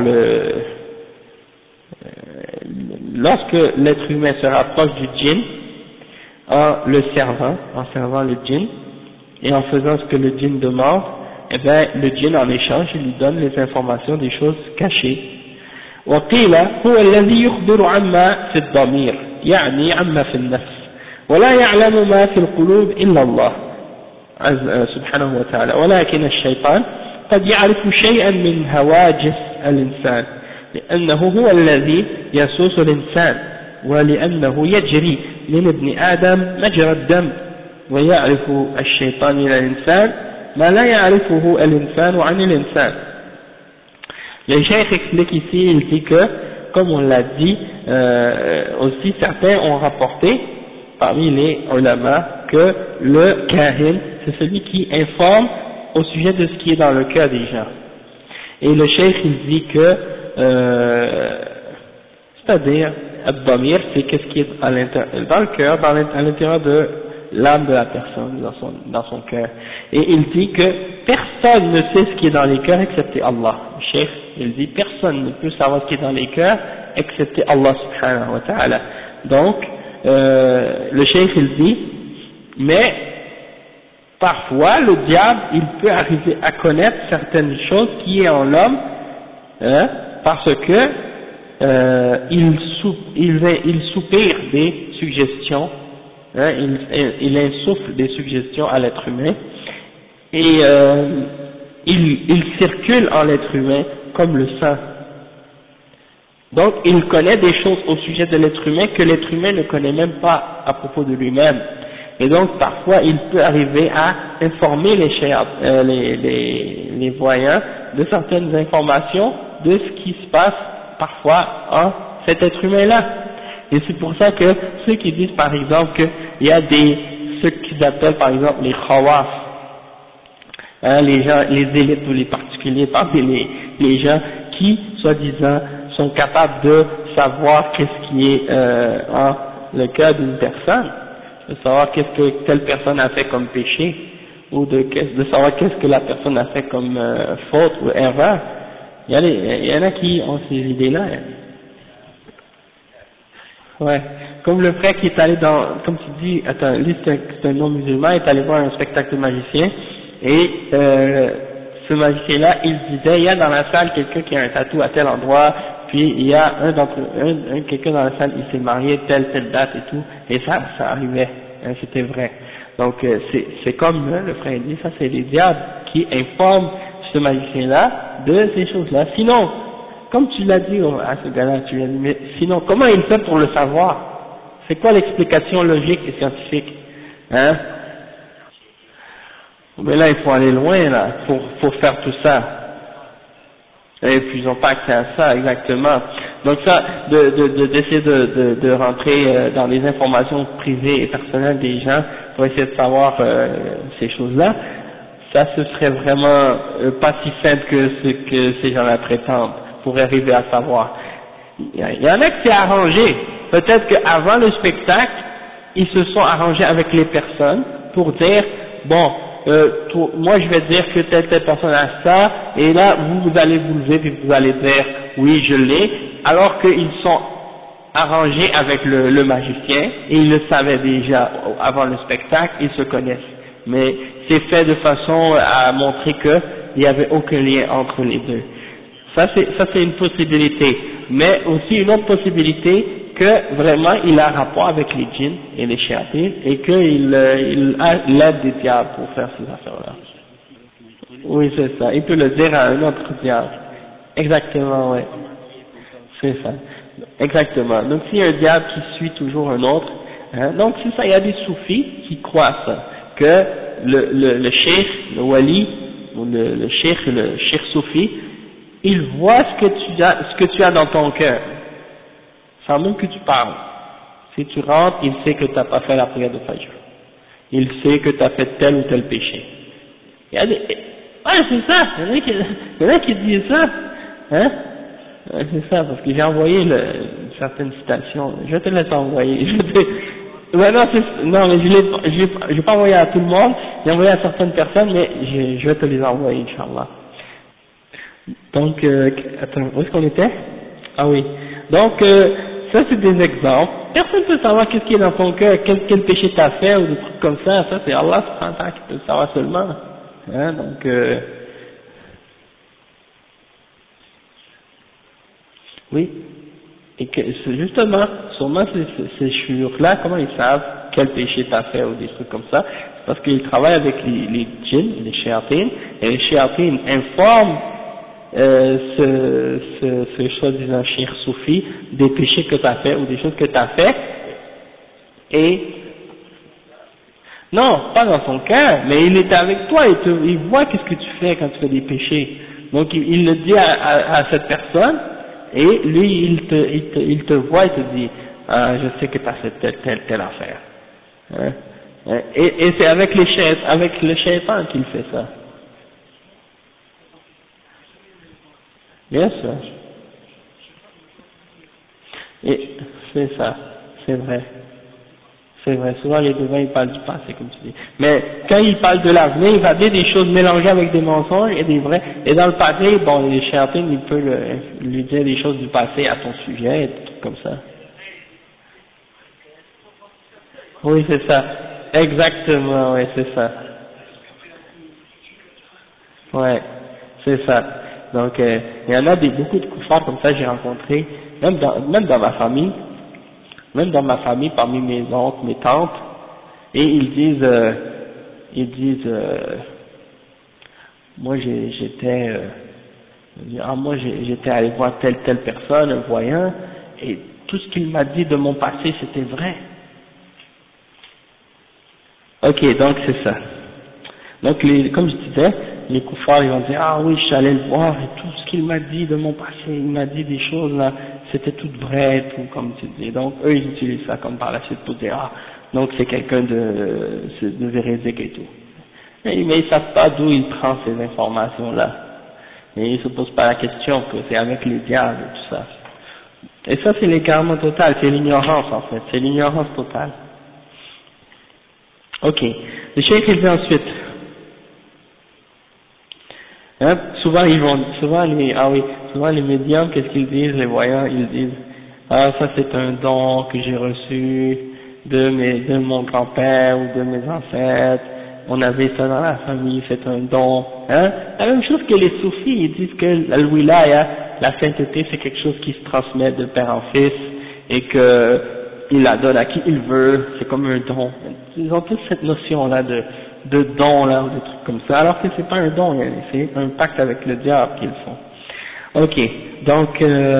lorsque l'être humain se rapproche du djinn, en servant le djinn, et en faisant ce que le djinn demande, eh bien, le djinn en échange, il lui donne les informations des choses cachées. وقيل هو الذي يخبر عما في الضمير يعني عما في النفس ولا يعلم ما في القلوب إلا الله سبحانه وتعالى ولكن الشيطان قد يعرف شيئا من هواجس الإنسان لأنه هو الذي يسوس الإنسان ولأنه يجري من ابن آدم مجرى الدم ويعرف الشيطان من الإنسان ما لا يعرفه الإنسان عن الإنسان. Le cheikh explique ici, il dit que, comme on l'a dit, aussi certains ont rapporté, parmi les ulama, que le kahin, c'est celui qui informe au sujet de ce qui est dans le cœur des gens. Et le cheikh, il dit que, c'est-à-dire, ad-damir, c'est qu'est-ce qui est dans le cœur, à l'intérieur de l'âme de la personne, dans son cœur. Et il dit que personne ne sait ce qui est dans les cœurs excepté Allah. Le cheikh, il dit personne ne peut savoir ce qui est dans les cœurs excepté Allah subhanahu wa ta'ala. Donc, le cheikh il dit, mais parfois le diable il peut arriver à connaître certaines choses qui est en l'homme, hein, parce que il soupire des suggestions, hein, il insuffle des suggestions à l'être humain et il circule en l'être humain comme le sang. Donc il connaît des choses au sujet de l'être humain que l'être humain ne connaît même pas à propos de lui-même. Et donc parfois il peut arriver à informer les voyants de certaines informations de ce qui se passe parfois en cet être humain-là. Et c'est pour ça que ceux qui disent par exemple qu'il y a ceux qu'ils appellent par exemple les khawas, hein, les gens, les élites ou les particuliers, parmi les gens qui, soi-disant, sont capables de savoir qu'est-ce qui est en le cœur d'une personne, de savoir qu'est-ce que telle personne a fait comme péché, ou de savoir qu'est-ce que la personne a fait comme faute ou erreur. Il y en a qui ont ces idées-là. Hein. Ouais. Comme le frère qui est allé comme tu dis, attends, lui c'est un non-musulman, il est allé voir un spectacle de magicien, et ce magicien-là, il disait, il y a dans la salle quelqu'un qui a un tatou à tel endroit, puis il y a quelqu'un dans la salle, il s'est marié telle date et tout, et ça arrivait, hein, c'était vrai. Donc c'est comme le frère dit, ça c'est les diables qui informent ce magicien-là de ces choses-là. Sinon, comme tu l'as dit à ce gars-là, tu l'as dit, mais sinon, comment il fait pour le savoir? C'est quoi l'explication logique et scientifique? Hein? Mais là, il faut aller loin, là, pour faire tout ça. Et puis, ils n'ont pas accès à ça, exactement. Donc ça, d'essayer de rentrer dans les informations privées et personnelles des gens pour essayer de savoir ces choses-là, ça, ce serait vraiment pas si simple que ce que ces gens-là prétendent pour arriver à savoir. Il y en a qui s'est arrangé. Peut-être qu'avant le spectacle, ils se sont arrangés avec les personnes pour dire, bon, moi je vais dire que telle personne a ça, et là vous allez vous lever et vous allez dire oui je l'ai, alors qu'ils sont arrangés avec le magicien et ils le savaient déjà avant le spectacle, ils se connaissent. Mais c'est fait de façon à montrer qu'il n'y avait aucun lien entre les deux. Ça c'est une possibilité, mais aussi une autre possibilité que vraiment il a rapport avec les djinns et les shayatin et qu'il aide des diables pour faire ces affaires-là. Oui, c'est ça. Il peut le dire à un autre diable. Exactement, oui. C'est ça. Exactement. Donc, s'il y a un diable qui suit toujours un autre, hein, donc c'est ça, il y a des soufis qui croient ça, que le cheikh, le wali, ou le cheikh soufi, il voit ce que tu as dans ton cœur, sans même que tu parles. Si tu rentres, il sait que tu n'as pas fait la prière de Fajr. Il sait que tu as fait tel ou tel péché. Il y a des... Ouais, c'est ça, il y en a qui disent ça, hein? Ouais, c'est ça, parce que j'ai envoyé une certaine citation, je vais te laisser envoyer, ouais, non, mais je l'ai pas envoyé à tout le monde, j'ai envoyé à certaines personnes, mais je vais te les envoyer, Inch'Allah. Donc, attends, où est-ce qu'on était? Ah oui. Donc, ça c'est des exemples. Personne ne peut savoir qu'est-ce qui est dans ton cœur, quel péché t'as fait ou des trucs comme ça. Ça c'est Allah subhanahu wa ta'ala qui peut le savoir seulement. Hein, donc, oui. Et que justement, sûrement ces chouïours-là, comment ils savent quel péché t'as fait ou des trucs comme ça? C'est parce qu'ils travaillent avec les djinns, les shayatines, et les shayatines informent ce soi-disant cheikh soufi des péchés que tu as fait ou des choses que tu as fait, et non, pas dans son cœur, mais il est avec toi, il voit qu'est-ce que tu fais quand tu fais des péchés. Donc il le dit à cette personne, et lui il te voit et te dit, ah, je sais que tu as fait telle affaire. Hein? Et c'est avec le shaitan qu'il fait ça. Bien sûr. Et c'est ça, c'est vrai. C'est vrai, souvent les devins ils parlent du passé comme tu dis. Mais quand ils parlent de l'avenir, il va dire des choses mélangées avec des mensonges et des vrais. Et dans le passé, bon, les shayatines, ils peuvent lui dire des choses du passé à ton sujet et des trucs comme ça. Oui, c'est ça. Exactement, oui, c'est ça. Ouais, c'est ça. Donc, il y en a beaucoup de koufars comme ça, j'ai rencontré, même dans ma famille, parmi mes oncles, mes tantes, et ils disent, moi j'étais allé voir telle personne, un voyant, et tout ce qu'il m'a dit de mon passé, c'était vrai. Ok, donc c'est ça. Donc, comme je disais, les koufars, ils vont dire, ah oui, je suis allé le voir, et tout ce qu'il m'a dit de mon passé, il m'a dit des choses là, c'était tout vrai, tout comme tu dis. Donc, eux, ils utilisent ça comme par la suite pour dire, ah, donc c'est quelqu'un de véridique et tout. Mais ils savent pas d'où il prend ces informations-là. Et ils se posent pas la question que c'est avec les diables et tout ça. Et ça, c'est l'égarement total, c'est l'ignorance en fait, c'est l'ignorance totale. Ok. Le cheikh, il dit ensuite, hein, souvent les médiums, qu'est-ce qu'ils disent, les voyants, ils disent, ah, ça c'est un don que j'ai reçu de mon grand-père ou de mes ancêtres, on avait ça dans la famille, c'est un don, hein. La même chose que les soufis, ils disent que la wilaya, la sainteté, c'est quelque chose qui se transmet de père en fils, et que il la donne à qui il veut, c'est comme un don. Ils ont tous cette notion-là de don, là, ou des trucs comme ça, alors que c'est pas un don, c'est un pacte avec le diable qu'ils font. Ok, donc,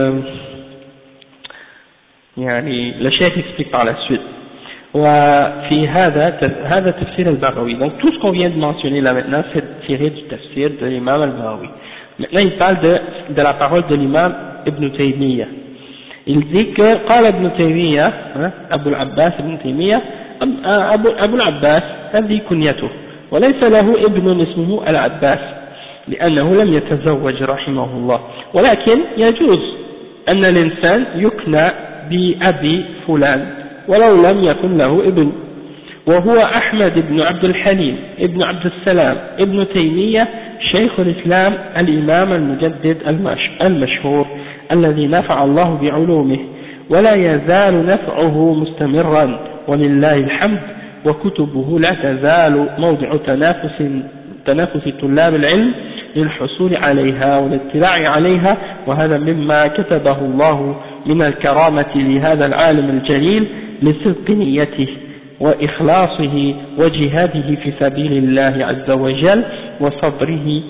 le chef explique par la suite. وفي هذا تفسير البغوي. Donc tout ce qu'on vient de mentionner là maintenant, c'est tiré du tafsir de l'imam al-Baghawi. Maintenant il parle de la parole de l'imam Ibn Taymiyyah. Il dit que قال ابن تيمية أبو العباس ابن تيمية أبو العباس هذه كنيته وليس له ابن اسمه العباس لأنه لم يتزوج رحمه الله ولكن يجوز أن الإنسان يكنى بأبي فلان ولو لم يكن له ابن وهو أحمد بن عبد الحليم ابن عبد السلام ابن تيمية شيخ الإسلام الإمام المجدد المشهور الذي نفع الله بعلومه ولا يزال نفعه مستمرا ولله الحمد وكتبه لا تزال موضع تنافس طلاب العلم للحصول عليها والاطلاع عليها وهذا مما كتبه الله من الكرامة لهذا العالم الجليل لصدق نيته وإخلاصه وجهاده في سبيل الله عز وجل وصبره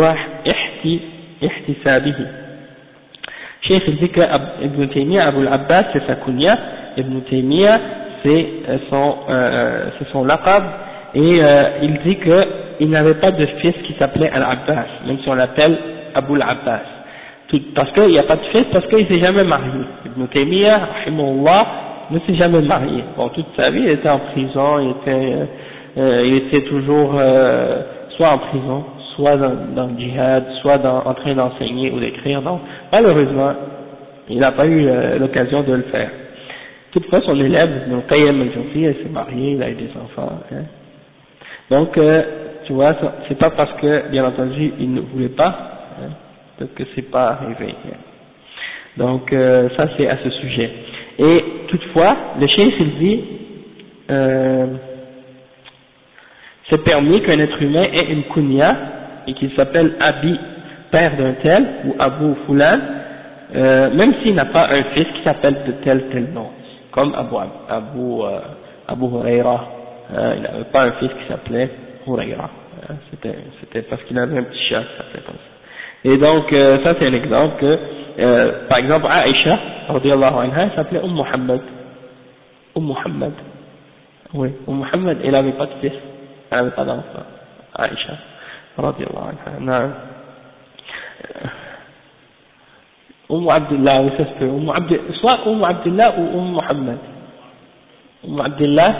واحتسابه. Cheikh il dit que Ibn Taymiyyah, Abu al-Abbas c'est sa kunya, Ibn Taymiyyah c'est son laqab, et il dit qu'il n'avait pas de fils qui s'appelait Al-Abbas, même si on l'appelle Abu al-Abbas, parce qu'il n'y a pas de fils, parce qu'il ne s'est jamais marié. Ibn Taymiyyah, rahimahullah, ne s'est jamais marié. Bon, toute sa vie il était en prison, il était toujours soit en prison, soit dans le djihad, soit en train d'enseigner ou d'écrire. Donc, malheureusement, il n'a pas eu l'occasion de le faire. Toutefois, son élève, Ibn Qayyim al-Jawziyya, il s'est marié, il a eu des enfants. Hein. Donc, tu vois, c'est pas parce que, bien entendu, il ne voulait pas, hein, que c'est pas arrivé. Hein. Donc, ça c'est à ce sujet. Et toutefois, le cheikh il dit, c'est permis qu'un être humain ait une kunya et qu'il s'appelle Abi, père d'un tel, ou Abu Fulan, même s'il n'a pas un fils qui s'appelle de tel nom, comme Abu Huraira, il n'avait pas un fils qui s'appelait Huraira, c'était parce qu'il avait un petit chat qui s'appelait comme ça. Et donc ça c'est un exemple que, par exemple Aïcha, radiyallahu anha, elle s'appelait Muhammad, Muhammad, oui, Muhammad, elle n'avait pas de fils, elle n'avait pas d'enfant, Aïcha, radiyallahu anha, non. Abdullah, oui, ça se peut. Soit Abdullah ou Muhammad. Abdullah.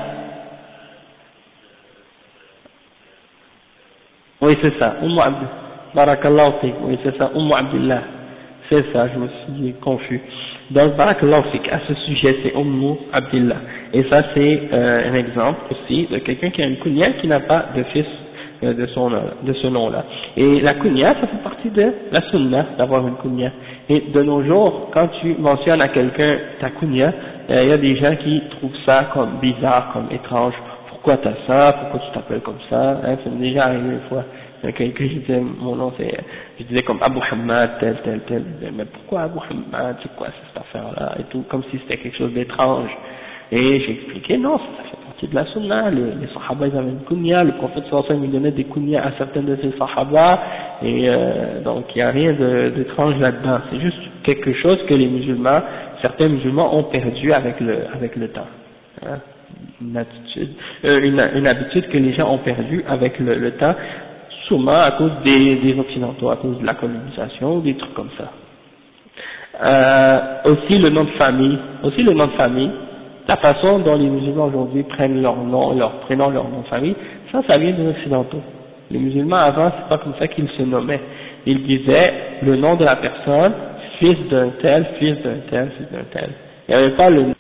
Oui, c'est ça. Abdullah. Barakallahu fik. Oui, c'est ça. Abdullah. C'est ça, je me suis confus. Donc, Barakallahu fik. À ce sujet, c'est Abdullah. Et ça, c'est un exemple aussi de quelqu'un qui a une kunya qui n'a pas de fils de ce nom-là. Et la kunya, ça fait partie de la sunna, d'avoir une kunya. Et de nos jours, quand tu mentionnes à quelqu'un ta kunya, il y a des gens qui trouvent ça comme bizarre, comme étrange. Pourquoi t'as ça? Pourquoi tu t'appelles comme ça? Hein, ça m'est déjà arrivé une fois. Quelqu'un, je disais, mon nom je disais comme Abu Hamad, tel. Mais pourquoi Abu Hamad? C'est quoi cette affaire-là? Et tout, comme si c'était quelque chose d'étrange. Et j'ai expliqué, non, ça fait partie de la sunna, les sahaba ils avaient une kunya, le prophète sallallahu alayhi wa sallam il donnait des kunyas à certains de ses sahaba, et donc il n'y a rien d'étrange là-dedans, c'est juste quelque chose que certains musulmans ont perdu avec le temps, hein, une habitude que les gens ont perdue avec le temps, souvent à cause des occidentaux, à cause de la colonisation, des trucs comme ça. Aussi le nom de famille, la façon dont les musulmans aujourd'hui prennent leur nom, leur prénom, leur nom de famille, ça vient des occidentaux. Les musulmans avant, c'est pas comme ça qu'ils se nommaient. Ils disaient le nom de la personne, fils d'un tel, fils d'un tel, fils d'un tel. Il n'y avait pas le nom.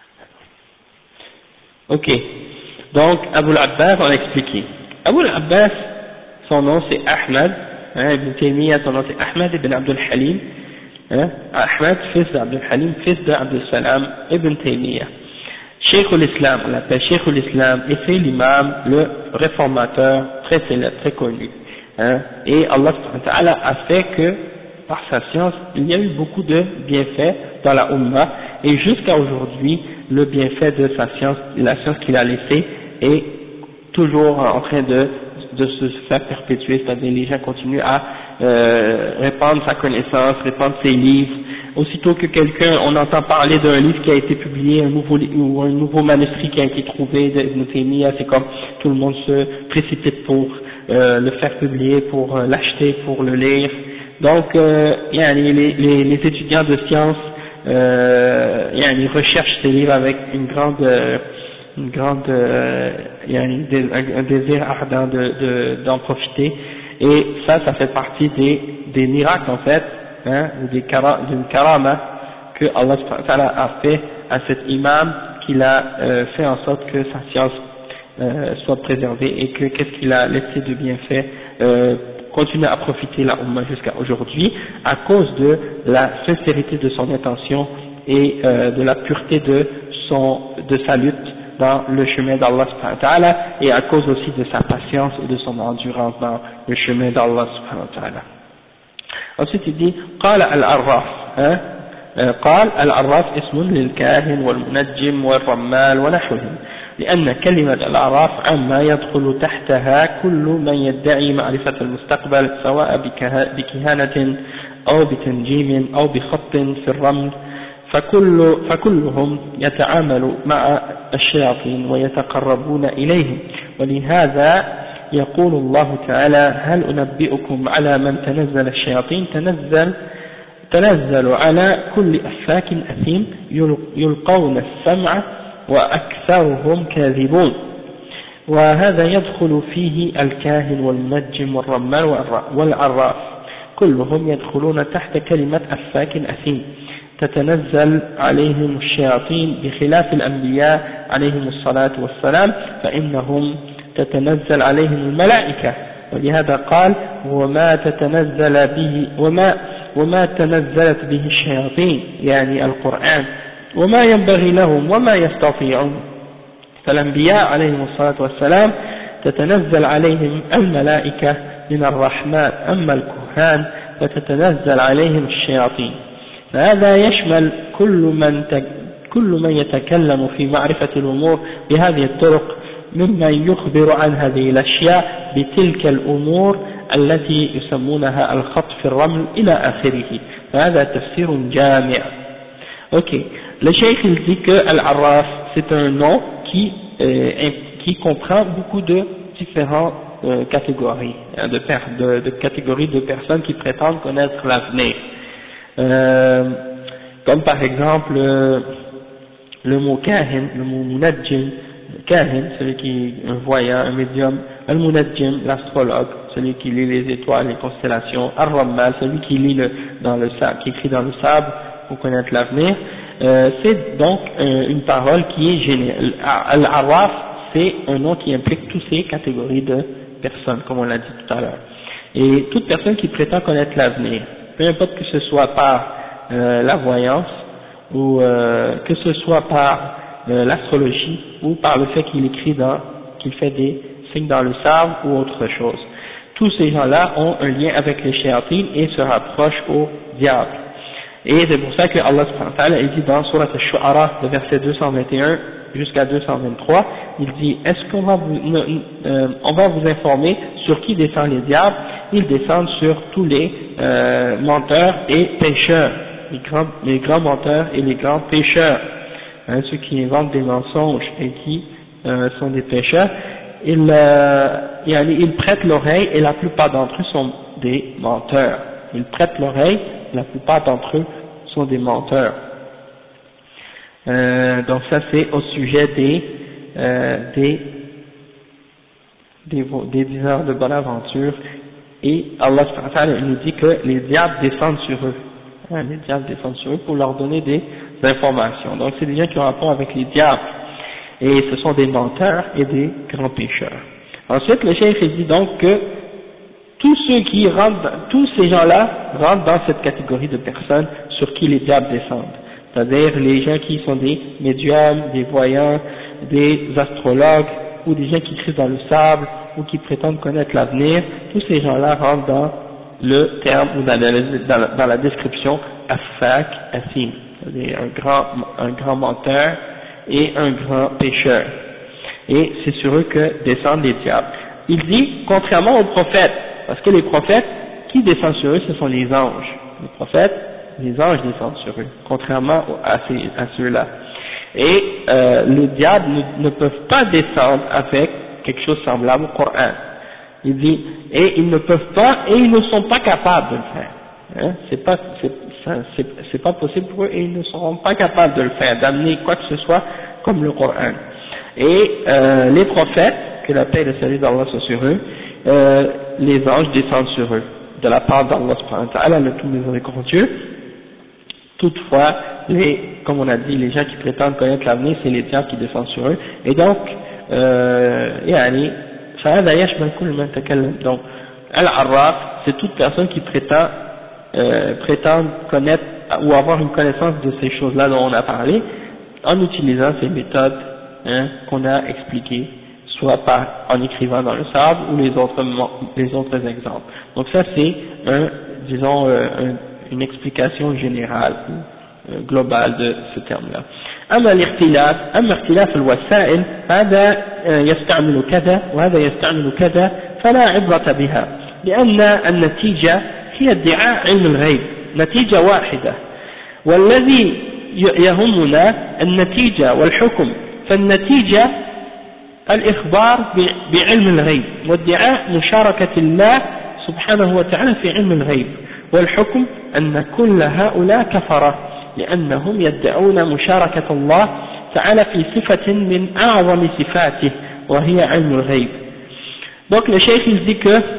Ok. Donc, Abu al-Abbas, on a expliqué. Abu al-Abbas, son nom c'est Ahmad, hein, Ibn Taymiyyah, son nom c'est Ahmad ibn Abdul Halim, hein, Ahmad, fils d'Abdul Halim, fils d'Abdul Salam, Ibn Taymiyyah. Cheikh l'Islam, on l'appelle Cheikh l'Islam, et c'est l'imam, le réformateur très célèbre, très connu. Hein, et Allah subhanahu wa ta'ala a fait que, par sa science, il y a eu beaucoup de bienfaits dans la Ummah, et jusqu'à aujourd'hui, le bienfait de sa science, la science qu'il a laissée, est toujours en train de se faire perpétuer, c'est-à-dire les gens continuent à répandre sa connaissance, répandre ses livres. Aussitôt que on entend parler d'un livre qui a été publié, un nouveau manuscrit qui a été trouvé d'Ibn Taymiyyah, c'est comme tout le monde se précipite pour le faire publier, pour l'acheter, pour le lire. Donc, les étudiants de sciences, ils recherchent ces livres avec un désir ardent d'en profiter, et ça fait partie des miracles en fait, hein, ou d'une karama que Allah subhanahu wa ta'ala a fait à cet imam, qu'il a fait en sorte que sa science soit préservée, et que qu'est-ce qu'il a laissé de bienfait continue à profiter la Ummah jusqu'à aujourd'hui, à cause de la sincérité de son intention et de la pureté de sa lutte dans le chemin d'Allah subhanahu wa ta'ala, et à cause aussi de sa patience et de son endurance dans le chemin d'Allah subhanahu wa ta'ala. Ensuite il dit قال العراف قال العراف اسم للكاهن والمنجم والرمال ونحوهم لأن كلمة الأعراف عامة يدخل تحتها كل من يدعي معرفة المستقبل سواء بكهانة أو بتنجيم أو بخط في الرمل، فكلهم يتعامل مع الشياطين ويتقربون إليهم. ولهذا يقول الله تعالى: هل أنبئكم على من تنزل الشياطين؟ تنزل على كل أفاك أثيم يلقون السمع وأكثرهم كاذبون. وهذا يدخل فيه الكاهن والمنجم والرمال والعراف، كلهم يدخلون تحت كلمة أفاك أثيم. تتنزل عليهم الشياطين بخلاف الأنبياء عليهم الصلاة والسلام، فإنهم تتنزل عليهم الملائكة، ولهذا قال: وما تنزلت به الشياطين، يعني القرآن، وما ينبغي لهم وما يستطيعون. فالأنبياء عليهم الصلاة والسلام تتنزل عليهم الملائكة من الرحمن، أما الكهان فتتنزل عليهم الشياطين. فهذا يشمل كل من يتكلم في معرفة الأمور بهذه الطرق، ممن يخبر عن هذه الأشياء بتلك الأمور التي يسمونها الخط في الرمل إلى آخره. فهذا تفسير جامع. Ok, le cheikh il dit que Al-Arraf c'est un nom qui comprend beaucoup de différentes catégories, de catégories de personnes qui prétendent connaître l'avenir. Comme par exemple le mot kahin, le mot munajjim. Kahin, celui qui est un voyant, un médium. Al-munajjim, l'astrologue, celui qui lit les étoiles, les constellations. Ar-rammal, celui qui lit qui écrit dans le sable pour connaître l'avenir. C'est donc une parole qui est générale. Al-Arraf, c'est un nom qui implique toutes ces catégories de personnes, comme on l'a dit tout à l'heure. Et toute personne qui prétend connaître l'avenir, peu importe que ce soit par la voyance ou que ce soit par l'astrologie ou par le fait qu'il fait des signes dans le sable ou autre chose. Tous ces gens-là ont un lien avec les shayatines et se rapprochent au diable. Et c'est pour ça que Allah subhanahu wa ta'ala, il dit dans Surat Al-Shu'ara, le verset 221 jusqu'à 223, il dit: est-ce qu'on va on va vous informer sur qui descendent les diables? Ils descendent sur tous les menteurs et pécheurs, les grands menteurs et les grands pécheurs, ceux qui inventent des mensonges et qui sont des pécheurs. Ils prêtent l'oreille et la plupart d'entre eux sont des menteurs. Ils prêtent l'oreille, la plupart d'entre eux sont des menteurs. Donc ça c'est au sujet des diseurs de bonne aventure. Et Allah subhanahu wa ta'ala nous dit que les diables descendent sur eux. Les diables descendent sur eux pour leur donner des informations. Donc c'est des gens qui ont rapport avec les diables. Et ce sont des menteurs et des grands pécheurs. Ensuite le cheikh dit donc que tous ces gens-là rentrent dans cette catégorie de personnes sur qui les diables descendent. C'est-à-dire les gens qui sont des médiums, des voyants, des astrologues, ou des gens qui écrivent dans le sable, ou qui prétendent connaître l'avenir. Tous ces gens-là rentrent dans le terme, ou dans la description affak, asim. C'est-à-dire un grand menteur et un grand pécheur. Et c'est sur eux que descendent les diables. Il dit, contrairement aux prophètes, parce que les prophètes, qui descendent sur eux, ce sont les anges. Les prophètes, les anges descendent sur eux, contrairement à ceux-là. Et les diables ne peuvent pas descendre avec quelque chose semblable au Coran. Il dit, et ils ne peuvent pas, et ils ne sont pas capables de le faire. C'est pas possible pour eux, et ils ne seront pas capables de le faire, d'amener quoi que ce soit comme le Coran. Et les prophètes, que la paix et le salut d'Allah soit sur eux, les anges descendent sur eux, de la part d'Allah subhanahu wa ta'ala, le tout miséricordieux. Toutefois, comme on a dit, les gens qui prétendent connaître l'avenir, c'est les diables qui descendent sur eux. Et donc, donc, Al-Arraf, c'est toute personne qui prétend connaître ou avoir une connaissance de ces choses-là dont on a parlé, en utilisant ces méthodes qu'on a expliquées, soit en écrivant dans le sable ou les autres exemples. Donc ça c'est une explication générale, globale de ce terme-là. أما اختلاف الوسائل هذا يستعمل كذا وهذا يستعمل كذا فلا عبرة بها، لأن النتيجة هي ادعاء علم الغيب، نتيجة واحدة، والذي يهمنا النتيجة والحكم، فالنتيجة الإخبار بعلم الغيب، وادعاء مشاركة الله سبحانه وتعالى في علم الغيب، والحكم أن كل هؤلاء كفرة لأنهم يدعون مشاركة الله تعالى في صفة من أعظم صفاته وهي علم الغيب. Donc le cheikh il dit que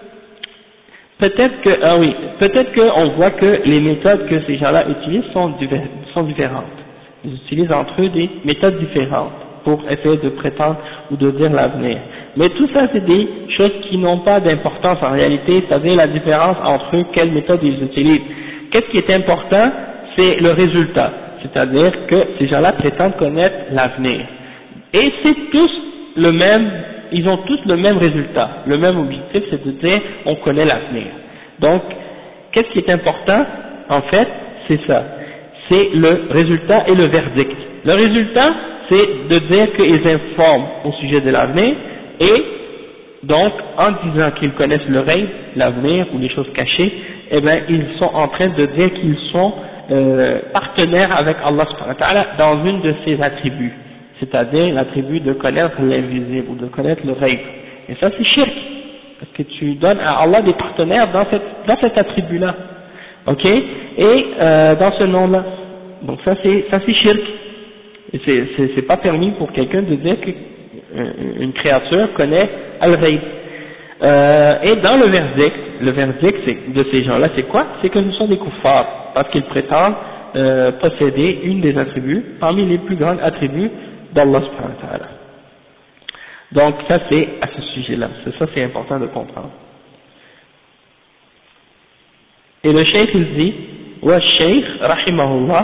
peut-être qu'on voit que les méthodes que ces gens-là utilisent sont différentes. Ils utilisent entre eux des méthodes différentes pour essayer de prétendre ou de dire l'avenir. Mais tout ça c'est des choses qui n'ont pas d'importance en réalité, c'est-à-dire la différence entre eux, quelle méthode ils utilisent. Qu'est-ce qui est important? C'est le résultat, c'est-à-dire que ces gens-là prétendent connaître l'avenir. Et c'est tous le même, ils ont tous le même résultat, le même objectif, c'est de dire on connaît l'avenir. Donc, qu'est-ce qui est important? En fait, c'est ça, c'est le résultat et le verdict. Le résultat, c'est de dire qu'ils informent au sujet de l'avenir, et donc, en disant qu'ils connaissent le rêve, l'avenir ou les choses cachées, eh bien, ils sont en train de dire qu'ils sont partenaires avec Allah subhanahu wa ta'ala dans une de ses attributs, c'est-à-dire l'attribut de connaître l'invisible ou de connaître le rêve. Et ça c'est shirk, parce que tu donnes à Allah des partenaires dans cet attribut-là, ok, et dans ce nom-là. Donc ça c'est shirk. Et c'est pas permis pour quelqu'un de dire qu'une créature connaît al-rayb. Et dans le verdict de ces gens-là, c'est quoi? C'est que ce sont des kuffars, parce qu'ils prétendent posséder une des attributs, parmi les plus grands attributs d'Allah subhanahu wa ta'ala. Donc ça c'est à ce sujet-là, ça c'est important de comprendre. Et le cheikh il dit, wa cheikh rahimahullah,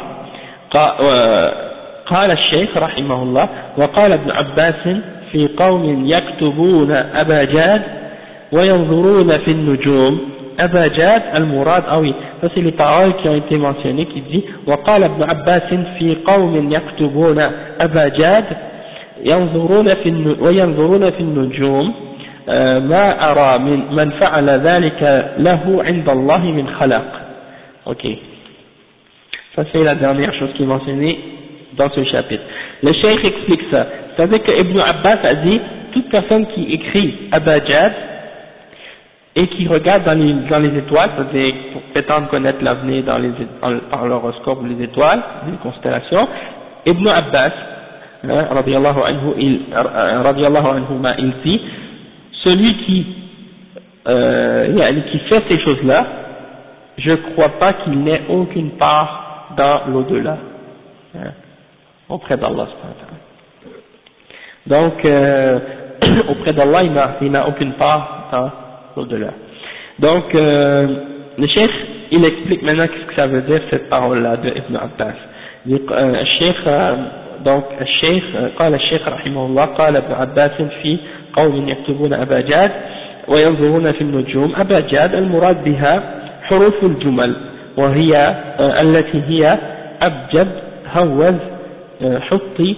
قال الشيخ رحمه الله وقال ابن عباس في قوم يكتبون أبا جاد وينظرون في النجوم. أبا جاد المراد أوي، ça c'est les paroles qui ont été mentionnées qui dit وقال ابن عباس في قوم يكتبون أبا جاد وينظرون في النجوم ما أرى من فعل ذلك له عند الله من خلق. Ok, ça c'est la dernière chose qui est mentionnée dans ce chapitre. Le cheikh explique ça, c'est-à-dire que Ibn Abbas a dit toute personne qui écrit Abajad et qui regarde dans les étoiles, c'est-à-dire pour prétendre connaître l'avenir par l'horoscope ou les étoiles, les constellations, Ibn Abbas radiyallahu anhuma, il dit celui qui fait ces choses-là, je ne crois pas qu'il n'ait aucune part dans l'au-delà, auprès d'Allah. Donc auprès d'Allah il n'a aucune part dans l'au-delà. Donc le cheikh il explique maintenant qu'est-ce que ça veut dire cette parole-là de Ibn Abbas. Donc الشيخ قال الشيخ رحمه الله قال ابن عباس في قوم يكتبون أبا جاد وينظرون في النجوم. أبا جاد المراد بها حروف الجمل، وهي التي هي أبجد هوز حطي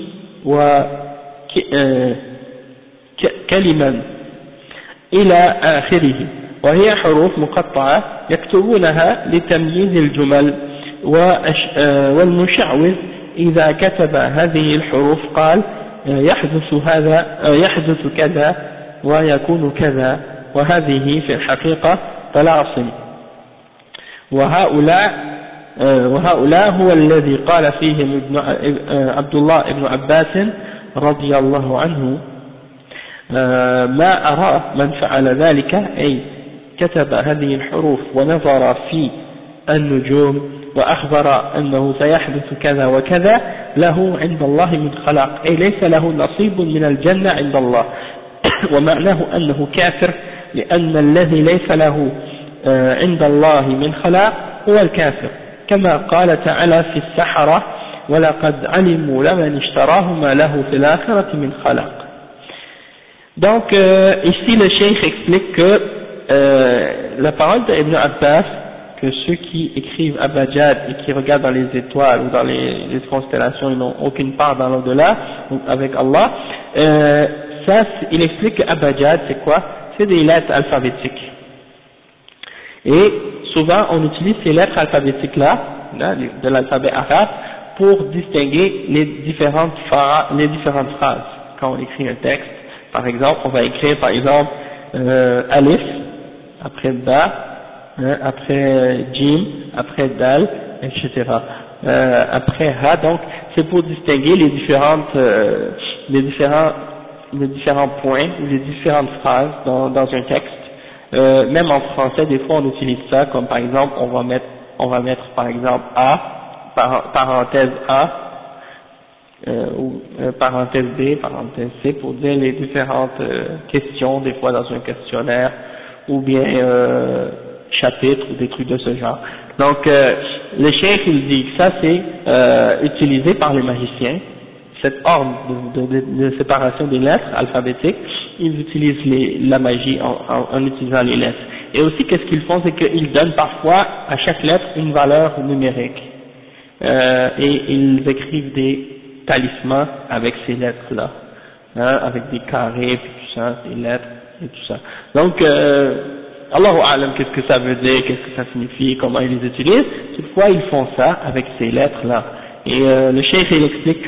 وكلما إلى آخره، وهي حروف مقطعة يكتبونها لتمييز الجمل. والمشعوذ إذا كتب هذه الحروف قال يحدث كذا ويكون كذا، وهذه في الحقيقة طلاسم. وهؤلاء هو الذي قال فيهم عبد الله بن عباس رضي الله عنه ما أرى من فعل ذلك، أي كتب هذه الحروف ونظر في النجوم وأخبر أنه سيحدث كذا وكذا له عند الله من خلاق، أي ليس له نصيب من الجنة عند الله. ومعناه أنه كافر، لأن الذي ليس له عند الله من خلاق هو الكافر، كما قال تعالى في السحرة ولقد علموا لمن اشتراه ما له في الآخرة من خلاق. Donc ici le cheikh explique que la parole d'Ibn Abbas que ceux qui écrivent Abajad et qui regardent dans les étoiles ou dans les constellations, ils n'ont aucune part dans l'au-delà, avec Allah, il explique que Abajad, c'est quoi? C'est des lettres alphabétiques. Et souvent, on utilise ces lettres alphabétiques-là, de l'alphabet arabe, pour distinguer les différentes phrases. Quand on écrit un texte, par exemple, on va écrire, par exemple, Alif, après Ba, après Jim, après Dal, etc. Après Ha, donc, c'est pour distinguer les différents points, ou les différentes phrases dans un texte. Même en français, des fois on utilise ça, comme par exemple, on va mettre par exemple A, parenthèse A, ou parenthèse B, parenthèse C, pour dire les différentes questions, des fois dans un questionnaire, ou bien chapitres, ou des trucs de ce genre. Donc, le cheikh il dit que ça c'est utilisé par les magiciens, cette ordre de séparation des lettres alphabétiques. Ils utilisent la magie en utilisant les lettres. Et aussi, qu'est-ce qu'ils font, c'est qu'ils donnent parfois à chaque lettre une valeur numérique. Et ils écrivent des talismans avec ces lettres-là, avec des carrés, puis tout ça, des lettres et tout ça. Donc, Allahu A'lam, qu'est-ce que ça veut dire, qu'est-ce que ça signifie, comment ils les utilisent. Toutefois, ils font ça avec ces lettres-là. Et le cheikh il explique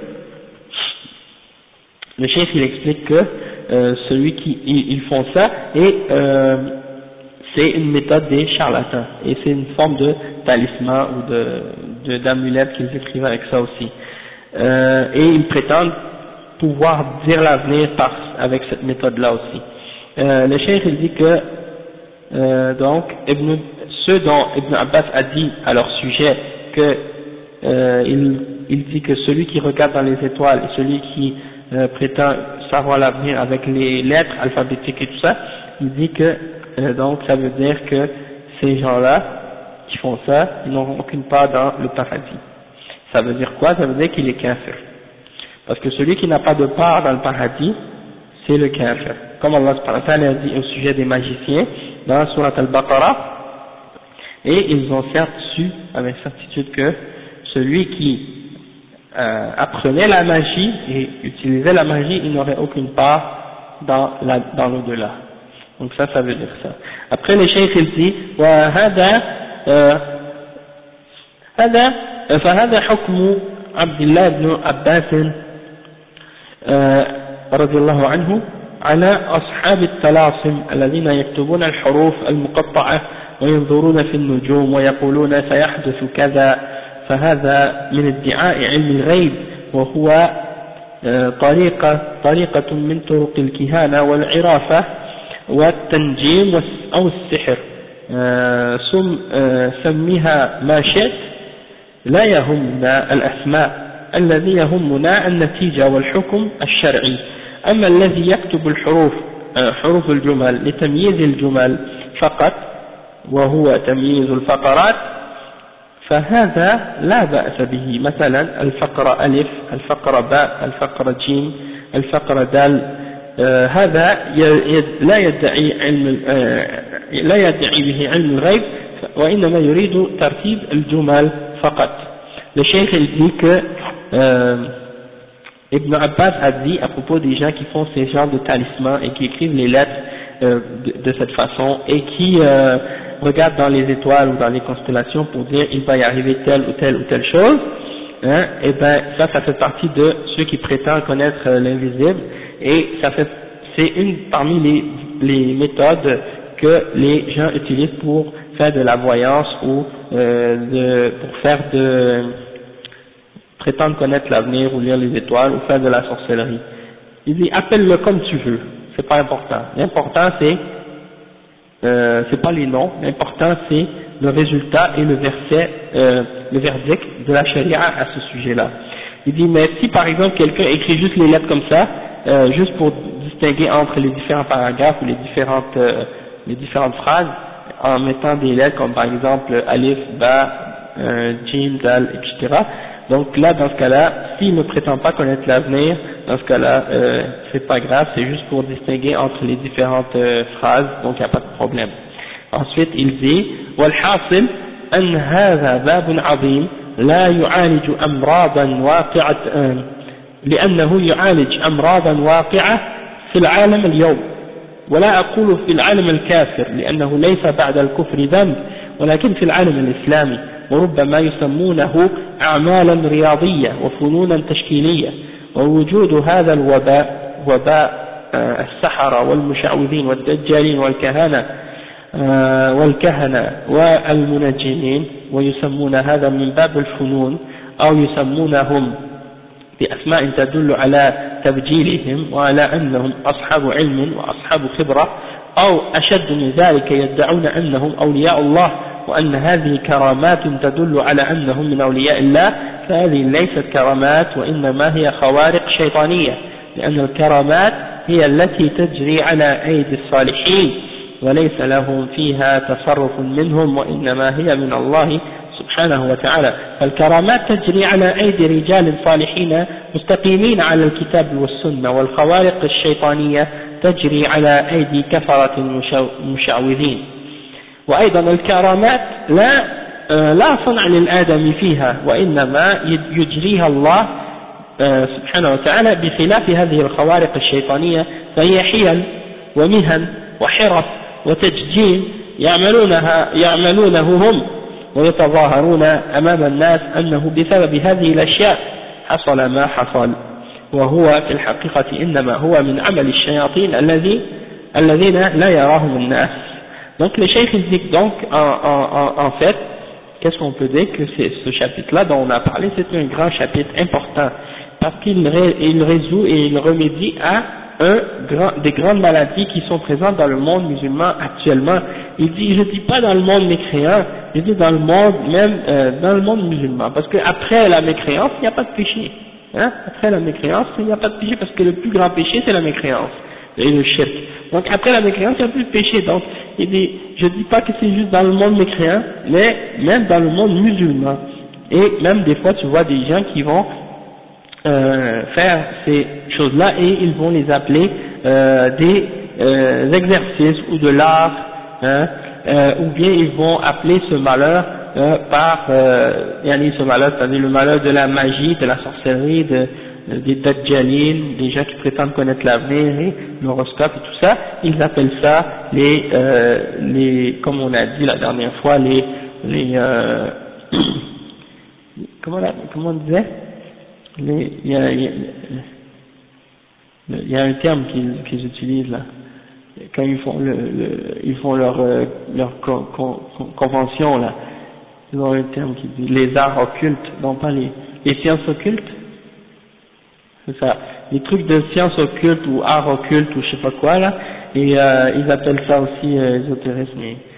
que celui qui ils font ça et c'est une méthode des charlatans et c'est une forme de talisman ou d'amulette qu'ils écrivent avec ça aussi. Et ils prétendent pouvoir dire l'avenir avec cette méthode-là aussi. Le cheikh il dit que donc ceux dont Ibn Abbas a dit à leur sujet que il dit que celui qui regarde dans les étoiles et celui qui prétend savoir l'avenir avec les lettres alphabétiques et tout ça, il dit que donc ça veut dire que ces gens-là qui font ça, ils n'auront aucune part dans le paradis. Ça veut dire quoi? Ça veut dire qu'il est kafir. Parce que celui qui n'a pas de part dans le paradis, c'est le kafir. Comme Allah subhanahu wa ta'ala a dit au sujet des magiciens dans Surat al-Baqarah, et ils ont certes su avec certitude que celui qui apprenait la magie et utilisait la magie, il n'aurait aucune part dans l'au-delà. Donc ça veut dire ça. Après le cheikh il dit فهذا حكم عبد الله بن عباس رضي الله عنه على أصحاب الطلاسم الذين يكتبون الحروف المقطعة وينظرون في النجوم ويقولون سيحدث كذا، فهذا من ادعاء علم الغيب، وهو طريقة من طرق الكهانة والعرافة والتنجيم أو السحر، سميها ما شئت، لا يهمنا الأسماء، الذي يهمنا النتيجة والحكم الشرعي. أما الذي يكتب الحروف حروف الجمل لتمييز الجمل فقط وهو تمييز الفقرات فهذا لا بأس به، مثلا الفقرة ألف، الفقرة باء، الفقرة جيم، الفقرة دال، هذا لا يدعي به علم الغيب، وإنما يريد ترتيب الجمل فقط. Le cheikh il dit que Ibn Abbas a dit à propos des gens qui font ces genres de talismans et qui écrivent les lettres de cette façon et qui regardent dans les étoiles ou dans les constellations pour dire il va y arriver telle ou telle chose, hein, et ben ça fait partie de ceux qui prétendent connaître l'invisible, et c'est une parmi les méthodes que les gens utilisent pour faire de la voyance ou pour faire prétendre connaître l'avenir ou lire les étoiles ou faire de la sorcellerie. Il dit appelle-le comme tu veux, c'est pas important. L'important c'est pas les noms, l'important c'est le résultat et le verdict de la charia à ce sujet-là. Il dit mais si par exemple quelqu'un écrit juste les lettres comme ça, juste pour distinguer entre les différents paragraphes ou les différentes phrases, en mettant des lettres comme par exemple alif, ba, jim, dal, etc. Donc là, dans ce cas-là, s'il ne prétend pas connaître l'avenir, dans ce cas-là, c'est pas grave, c'est juste pour distinguer entre les différentes phrases, donc il n'y a pas de problème. Ensuite il dit والحاصل أن هذا باب عظيم لا يعالج أمراضا واقعة لأنه يعالج أمراضا واقعة في العالم اليوم ولا أقول في العالم الكافر لأنه ليس بعد الكفر ذنب ولكن في العالم الإسلامي وربما يسمونه أعمالا رياضية وفنونا تشكيلية ووجود هذا الوباء وباء السحرة والمشعوذين والدجالين والكهنة والمنجمين ويسمون هذا من باب الفنون أو يسمونهم بأسماء تدل على تبجيلهم وعلى أنهم أصحاب علم وأصحاب خبرة أو أشد من ذلك يدعون أنهم أولياء الله وأن هذه كرامات تدل على أنهم من أولياء الله فهذه ليست كرامات وإنما هي خوارق شيطانية لأن الكرامات هي التي تجري على أيدي الصالحين وليس لهم فيها تصرف منهم وإنما هي من الله سبحانه وتعالى فالكرامات تجري على أيدي رجال صالحين مستقيمين على الكتاب والسنة والخوارق الشيطانية تجري على أيدي كفرة مشعوذين وأيضا الكرامات لا صنع للآدم فيها وإنما يجريها الله سبحانه وتعالى بخلاف هذه الخوارق الشيطانية فهي حيل ومهن وحرف وتججيل يعملونه هم ويتظاهرون أمام الناس أنه بسبب هذه الأشياء حصل ما حصل وهو في الحقيقة إنما هو من عمل الشياطين الذين لا يراهم الناس. Donc le cheikh il dit donc en fait qu'est-ce qu'on peut dire que ce chapitre-là dont on a parlé c'est un grand chapitre important parce qu'il résout et il remédie à des grandes maladies qui sont présentes dans le monde musulman actuellement. Il dit, je dis pas dans le monde mécréant, je dis dans le monde même dans le monde musulman, parce que après la mécréance il n'y a pas de péché. Hein? Après la mécréance il n'y a pas de péché parce que le plus grand péché c'est la mécréance et le shirk. Donc après la mécréance il n'y a plus de péché. Donc il dit, je dis pas que c'est juste dans le monde mécréant, mais même dans le monde musulman. Et même des fois tu vois des gens qui vont faire ces choses-là et ils vont les appeler des exercices ou de l'art, hein, ou bien ils vont appeler ce malheur par ce malheur, c'est-à-dire le malheur de la magie, de la sorcellerie, des dajjalines, des gens qui prétendent connaître l'avenir et l'horoscope et tout ça, ils appellent ça les comme on a dit la dernière fois, comment on disait? Il y a un terme qu'ils utilisent là quand ils font leur convention là, ils ont un terme qui dit les arts occultes, non pas les sciences occultes, c'est ça, les trucs de sciences occultes ou arts occultes ou je sais pas quoi là, et ils appellent ça aussi ésotérisme,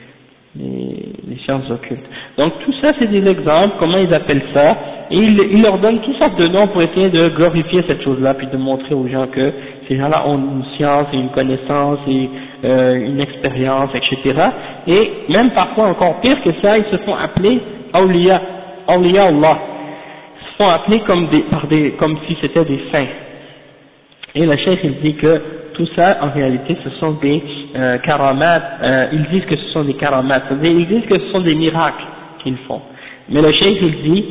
les sciences occultes. Donc tout ça c'est des exemples, comment ils appellent ça. Et il leur donne toutes sortes de noms pour essayer de glorifier cette chose-là, puis de montrer aux gens que ces gens-là ont une science et une connaissance et une expérience, etc. Et même parfois encore pire que ça, ils se font appeler awliya Allah. Ils se font appeler comme si c'était des saints. Et le cheikh il dit que tout ça, en réalité, ce sont des karamats. Ils disent que ce sont des karamats, c'est-à-dire ils disent que ce sont des miracles qu'ils font. Mais le cheikh il dit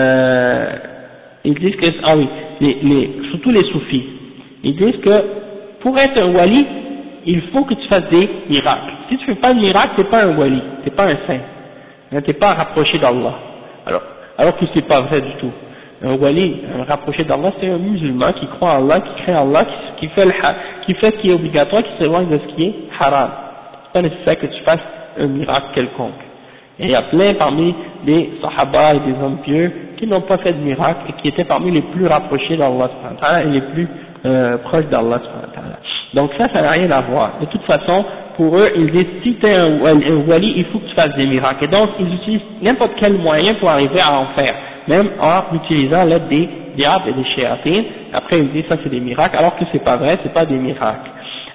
ils disent que, surtout les soufis, ils disent que pour être un wali, il faut que tu fasses des miracles. Si tu fais pas de miracle, t'es pas un wali, t'es pas un saint, hein, t'es pas rapproché d'Allah. Alors que c'est pas vrai du tout. Un wali, un rapproché d'Allah, c'est un musulman qui croit en Allah, qui craint Allah, qui fait ce qui est obligatoire, qui s'éloigne de ce qui est haram. C'est pas nécessaire que tu fasses un miracle quelconque. Et il y a plein parmi des sahaba et des hommes pieux qui n'ont pas fait de miracle et qui étaient parmi les plus rapprochés d'Allah et les plus proches d'Allah. Donc ça n'a rien à voir. De toute façon, pour eux, ils disent si tu es un wali, il faut que tu fasses des miracles. Et donc, ils utilisent n'importe quel moyen pour arriver à en faire, même en utilisant l'aide des diables et des shayatines. Après, ils disent ça c'est des miracles, alors que c'est pas vrai, c'est pas des miracles.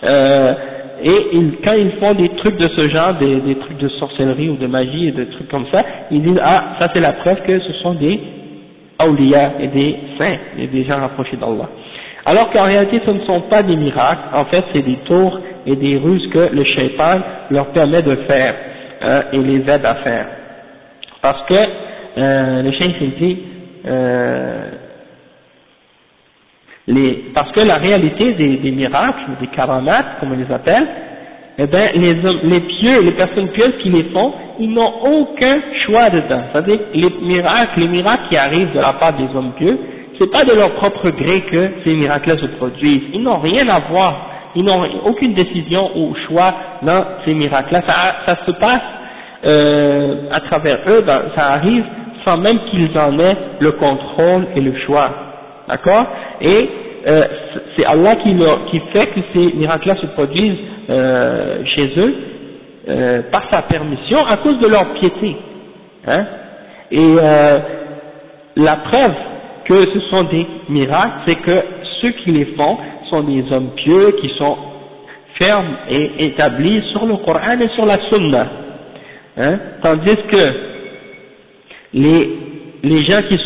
Quand ils font des trucs de ce genre, des trucs de sorcellerie ou de magie et de trucs comme ça, ils disent ça c'est la preuve que ce sont des awliya et des saints et des gens rapprochés d'Allah. Alors qu'en réalité ce ne sont pas des miracles, en fait c'est des tours et des ruses que le shaitan leur permet de faire. et les aide à faire. Parce que le cheikh il dit parce que la réalité des miracles, des karamat, comme on les appelle, eh bien, les pieux, les personnes pieuses qui les font, ils n'ont aucun choix dedans. C'est-à-dire, les miracles qui arrivent de la part des hommes pieux, c'est pas de leur propre gré que ces miracles-là se produisent. Ils n'ont rien à voir. Ils n'ont aucune décision ou choix dans ces miracles-là. Ça se passe, à travers eux, ça arrive sans même qu'ils en aient le contrôle et le choix. D'accord? Et c'est Allah qui fait que ces miracles-là se produisent chez eux par sa permission à cause de leur piété. Hein? Et la preuve que ce sont des miracles, c'est que ceux qui les font sont des hommes pieux qui sont fermes et établis sur le Coran et sur la Sunna. Hein? Tandis que les gens qui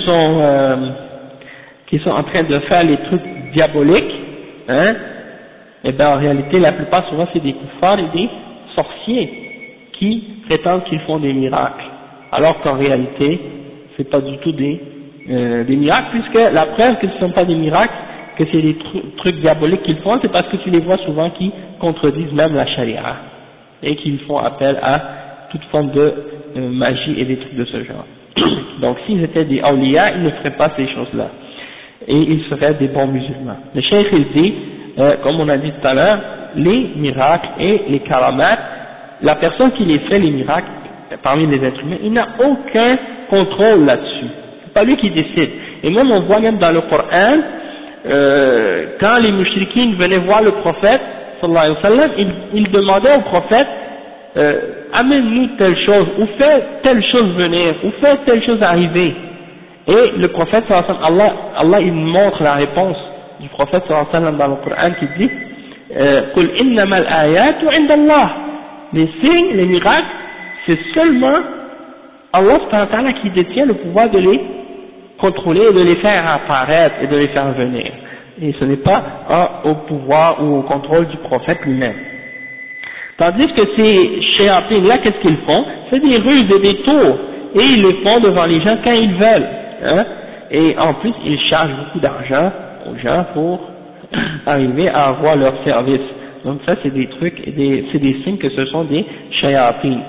sont en train de faire les trucs diaboliques, hein, et ben en réalité la plupart souvent c'est des kuffars et des sorciers qui prétendent qu'ils font des miracles, alors qu'en réalité c'est pas du tout des miracles, puisque la preuve que ce ne sont pas des miracles, que c'est des trucs diaboliques qu'ils font, c'est parce que tu les vois souvent qui contredisent même la charia et qu'ils font appel à toute forme de magie et des trucs de ce genre. Donc s'ils étaient des awliya, ils ne feraient pas ces choses-là et ils seraient des bons musulmans. Le cheikh il dit, comme on a dit tout à l'heure, les miracles et les karamat, la personne qui les fait les miracles parmi les êtres humains, il n'a aucun contrôle là-dessus. C'est pas lui qui décide. Et même on voit même dans le Coran, quand les mushrikines venaient voir le prophète sallallahu alayhi wa sallam, ils demandaient au prophète, amène-nous telle chose, ou fais telle chose venir, ou fais telle chose arriver. Et le prophète sallallahu alayhi wa sallam, Allah il montre la réponse du prophète sallallahu alayhi wa sallam dans le Coran qui dit قُلْ إِنَّمَا الْآيَاتُ عِنْدَ اللَّهِ. Les signes, les miracles, c'est seulement Allah subhanahu wa ta'ala qui détient le pouvoir de les contrôler et de les faire apparaître et de les faire venir. Et ce n'est pas au pouvoir ou au contrôle du prophète lui-même. Tandis que ces shayatines-là, qu'est-ce qu'ils font? C'est des ruses et des tours, et ils le font devant les gens quand ils veulent. Hein? Et en plus, ils chargent beaucoup d'argent aux gens pour arriver à avoir leur service. Donc ça, c'est des trucs, c'est des signes que ce sont des shayatines.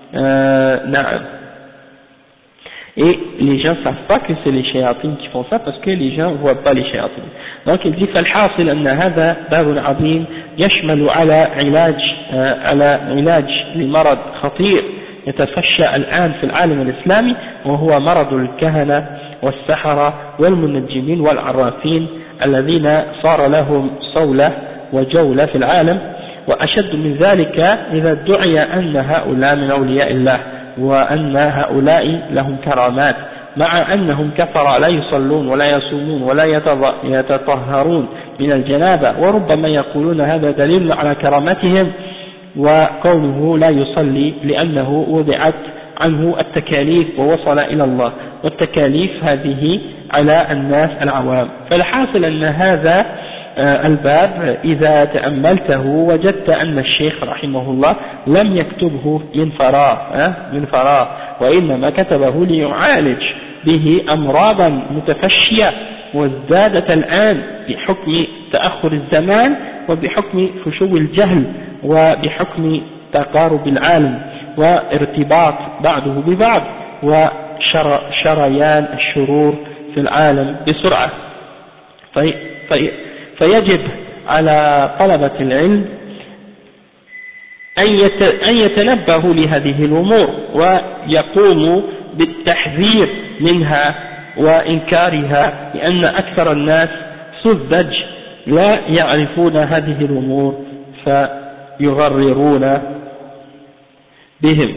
Et les gens ne savent pas que c'est les shayatines qui font ça parce que les gens ne voient pas les shayatines. Donc il dit فالحاصل أن هذا باب عظيم يشمل على علاج لمرض خطير يتفشى الآن في العالم الإسلامي، وهو مرض الكهنة والسحرة والمنجمين والعرافين الذين صار لهم صولة وجولة في العالم. وأشد من ذلك إذا ادعي أن هؤلاء من أولياء الله وأن هؤلاء لهم كرامات، مع أنهم كفر لا يصلون ولا يصومون ولا يتطهرون من الجنابة، وربما يقولون هذا دليل على كرامتهم، وقوله لا يصلي لأنه وضعت عنه التكاليف ووصل إلى الله، والتكاليف هذه على الناس العوام. فالحاصل أن هذا الباب إذا تأملته وجدت أن الشيخ رحمه الله لم يكتبه من فراغ، وإنما كتبه ليعالج به أمراضا متفشية وازدادت الآن بحكم تأخر الزمان وبحكم فشو الجهل وبحكم تقارب العالم وارتباط بعضه ببعض وشريان الشرور في العالم بسرعة. فيجب على طلبة العلم أن يتنبهوا لهذه الأمور ويقوموا بالتحذير منها وإنكارها، لأن أكثر الناس سذج لا يعرفون هذه الأمور فيغررون بهم،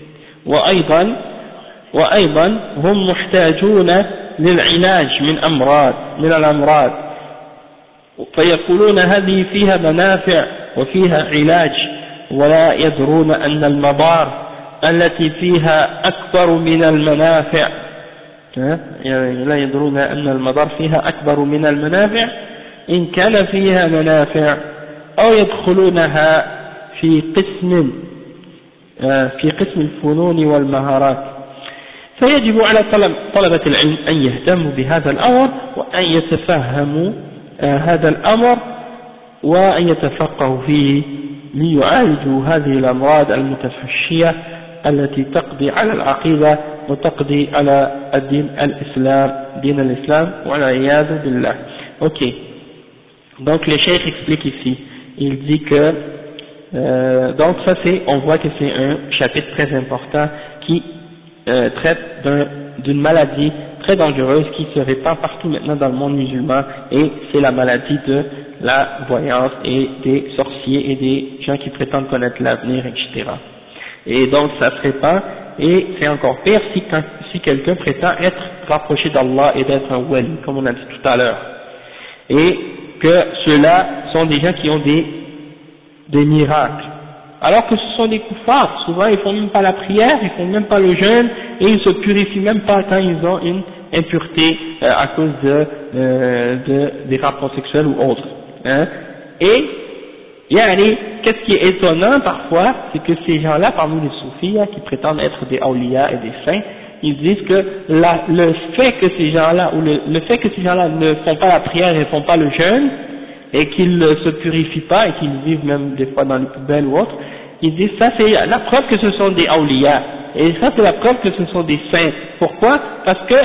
وأيضا هم محتاجون للعلاج من الأمراض، فيقولون هذه فيها منافع وفيها علاج، ولا يدرون أن المضار التي فيها أكبر من المنافع، لا يدرون أن المضار فيها أكبر من المنافع إن كان فيها منافع، أو يدخلونها في قسم في قسم الفنون والمهارات. فيجب على طلبة العلم أن يهتموا بهذا الأمر وأن يتفهموا هذا الأمر وأن يتفقهوا فيه ليعالجوا هذه الأمراض المتفشية التي تقضي على العقيدة وتقضي على الدين الإسلام دين الإسلام والعياذ بالله. Ok, donc le cheikh explique ici, il dit que donc ça c'est, on voit que c'est un chapitre très important qui traite d'une maladie très dangereuse qui se répand partout maintenant dans le monde musulman, et c'est la maladie de la voyance et des sorciers et des gens qui prétendent connaître l'avenir, etc. Et donc ça se répand, et c'est encore pire si quelqu'un prétend être rapproché d'Allah et d'être un wali, comme on a dit tout à l'heure, et que ceux-là sont des gens qui ont des miracles, alors que ce sont des koufars. Souvent ils font même pas la prière, ils font même pas le jeûne, et ils se purifient même pas quand ils ont une impureté à cause des rapports sexuels ou autres, hein. Et qu'est-ce qui est étonnant parfois, c'est que ces gens-là, parmi les soufis, qui prétendent être des awliya et des saints, ils disent que le fait que ces gens-là, ou le fait que ces gens-là ne font pas la prière et ne font pas le jeûne, et qu'ils ne se purifient pas, et qu'ils vivent même des fois dans les poubelles ou autres, ils disent ça c'est la preuve que ce sont des awliya, et ça c'est la preuve que ce sont des saints. Pourquoi? Parce que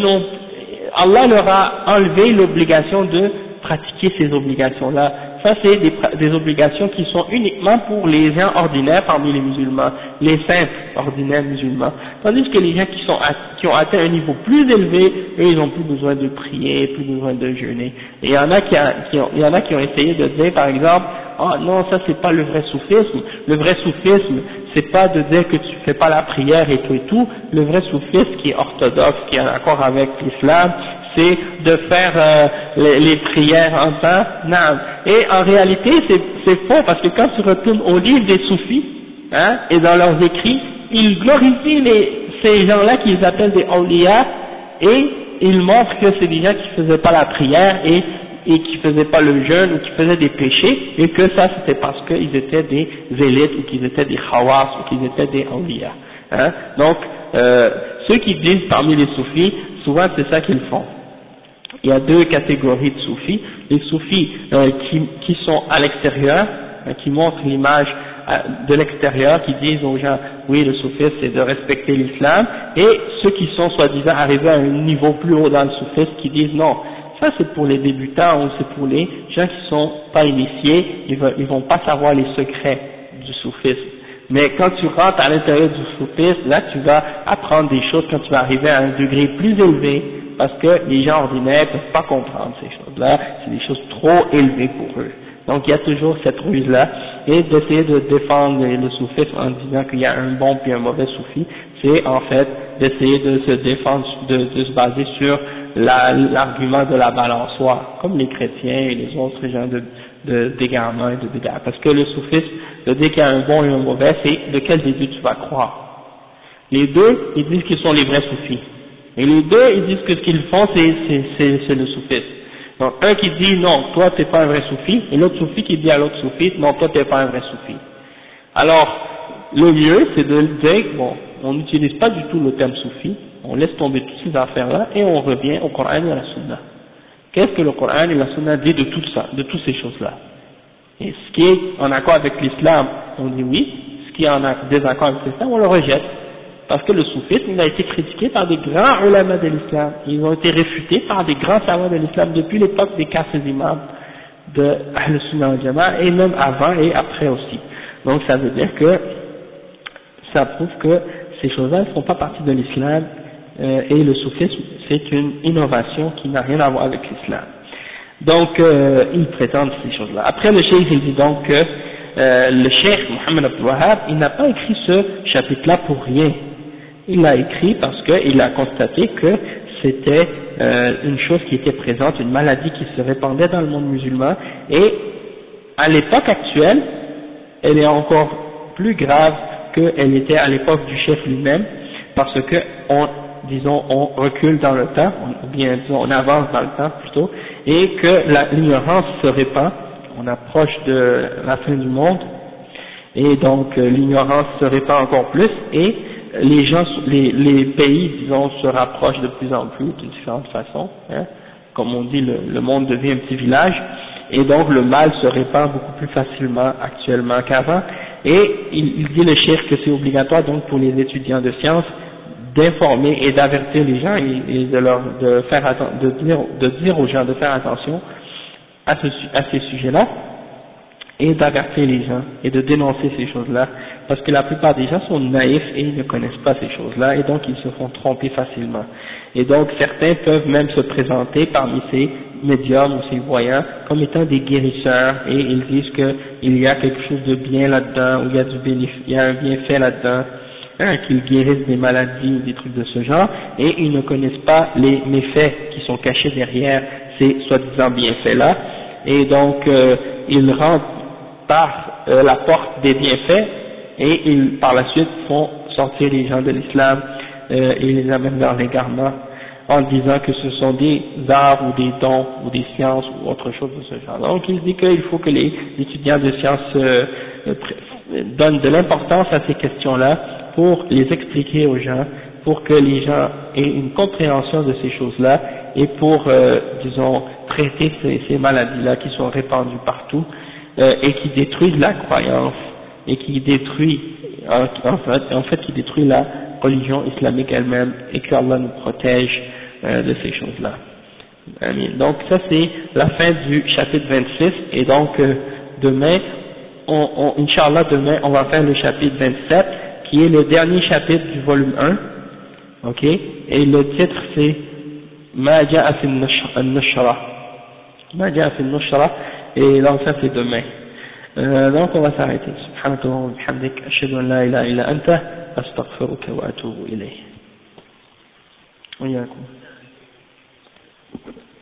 Allah leur a enlevé l'obligation de pratiquer ces obligations-là. Ça c'est des obligations qui sont uniquement pour les gens ordinaires parmi les musulmans, les simples ordinaires musulmans. Tandis que les gens qui ont atteint un niveau plus élevé, eux ils n'ont plus besoin de prier, plus besoin de jeûner. Et il y en a qui ont essayé de dire par exemple, ah non, ça c'est pas le vrai soufisme. Le vrai soufisme, c'est pas de dire que tu fais pas la prière et tout et tout. Le vrai soufisme qui est orthodoxe, qui est en accord avec l'islam, c'est de faire les prières en temps. Non. Et en réalité, c'est faux, parce que quand tu retournes au livre des soufis, hein, et dans leurs écrits, ils glorifient ces gens-là qu'ils appellent des awliya, et ils montrent que c'est des gens qui faisaient pas la prière et qui faisaient pas le jeûne, ou qui faisaient des péchés, et que ça c'était parce qu'ils étaient des élites, ou qu'ils étaient des khawas, ou qu'ils étaient des awliya. Hein. Donc, ceux qui disent parmi les soufis, souvent c'est ça qu'ils font. Il y a deux catégories de soufis. Les soufis qui sont à l'extérieur, qui montrent l'image de l'extérieur, qui disent aux gens, oui, le soufisme c'est de respecter l'islam, et ceux qui sont soi-disant arrivés à un niveau plus haut dans le soufisme, qui disent non, ça c'est pour les débutants, ou c'est pour les gens qui sont pas initiés, ils vont pas savoir les secrets du soufisme. Mais quand tu rentres à l'intérieur du soufisme, là tu vas apprendre des choses quand tu vas arriver à un degré plus élevé, parce que les gens ordinaires ne peuvent pas comprendre ces choses-là, c'est des choses trop élevées pour eux. Donc il y a toujours cette ruse-là, et d'essayer de défendre le soufisme en disant qu'il y a un bon puis un mauvais soufi, c'est en fait d'essayer de se défendre, de se baser sur l'argument de la balançoire, comme les chrétiens et les autres gens d'égarement et de bid'a. Parce que le soufisme, de dire qu'il y a un bon et un mauvais, c'est de quel début tu vas croire. Les deux, ils disent qu'ils sont les vrais soufis. Et les deux, ils disent que ce qu'ils font, c'est le soufisme. Donc, un qui dit, non, toi t'es pas un vrai soufi, et l'autre soufi qui dit à l'autre soufi, non, toi t'es pas un vrai soufi. Alors, le mieux, c'est de dire, bon, on n'utilise pas du tout le terme soufi, on laisse tomber toutes ces affaires-là, et on revient au Coran et à la Sunna. Qu'est-ce que le Coran et la Sunna dit de tout ça, de toutes ces choses-là? Et ce qui est en accord avec l'islam, on dit oui, ce qui est en désaccord avec l'islam, on le rejette. Parce que le soufisme, il a été critiqué par des grands ulama de l'islam. Ils ont été réfutés par des grands savants de l'islam depuis l'époque des 4 imams de Ahl-Sunnah wal-Jama'a, et même avant et après aussi. Donc ça veut dire que ça prouve que ces choses-là ne font pas partie de l'islam, et le soufisme c'est une innovation qui n'a rien à voir avec l'islam. Donc ils prétendent ces choses-là. Après le cheikh il dit donc que le cheikh Mohammed Abdul Wahhab, il n'a pas écrit ce chapitre-là pour rien. Il l'a écrit parce qu'il a constaté que c'était une chose qui était présente, une maladie qui se répandait dans le monde musulman, et à l'époque actuelle, elle est encore plus grave qu'elle était à l'époque du chef lui-même, parce que on recule dans le temps, ou bien disons on avance dans le temps plutôt, et que l'ignorance se répand, on approche de la fin du monde, et donc l'ignorance se répand encore plus, et les gens, les pays, disons, se rapprochent de plus en plus de différentes façons, hein. Comme on dit, le monde devient un petit village, et donc le mal se répand beaucoup plus facilement actuellement qu'avant, et il dit le cheikh que c'est obligatoire donc pour les étudiants de sciences d'informer et d'avertir les gens et de dire aux gens de faire attention à ces sujets-là, et d'avertir les gens et de dénoncer ces choses-là, parce que la plupart des gens sont naïfs et ils ne connaissent pas ces choses-là, et donc ils se font tromper facilement. Et donc certains peuvent même se présenter parmi ces médiums ou ces voyants comme étant des guérisseurs, et ils disent qu'il y a quelque chose de bien là-dedans, ou il y a un bienfait là-dedans, hein, qu'ils guérissent des maladies ou des trucs de ce genre, et ils ne connaissent pas les méfaits qui sont cachés derrière ces soi-disant bienfaits-là, et donc ils rentrent par la porte des bienfaits, et ils par la suite font sortir les gens de l'islam et les amènent vers l'égarement en disant que ce sont des arts ou des dons ou des sciences ou autre chose de ce genre. Donc il dit qu'il faut que les étudiants de sciences donnent de l'importance à ces questions-là pour les expliquer aux gens, pour que les gens aient une compréhension de ces choses-là, et pour, disons, traiter ces maladies-là qui sont répandues partout, et qui détruisent la croyance, et qui détruisent, en fait qui détruisent la religion islamique elle-même, et que Allah nous protège de ces choses-là. Donc ça c'est la fin du chapitre 26, et donc demain, Inch'Allah, demain on va faire le chapitre 27, qui est le dernier chapitre du volume 1, ok, et le titre c'est Ma ja'a fi an-nushra, Ma ja'a fi an-nushra, et donc ça c'est demain. Donc on va s'arrêter. Subhanaka wa bihamdik, ashhadu an la ilaha illa anta, astaghfiruka wa atubu ilayh.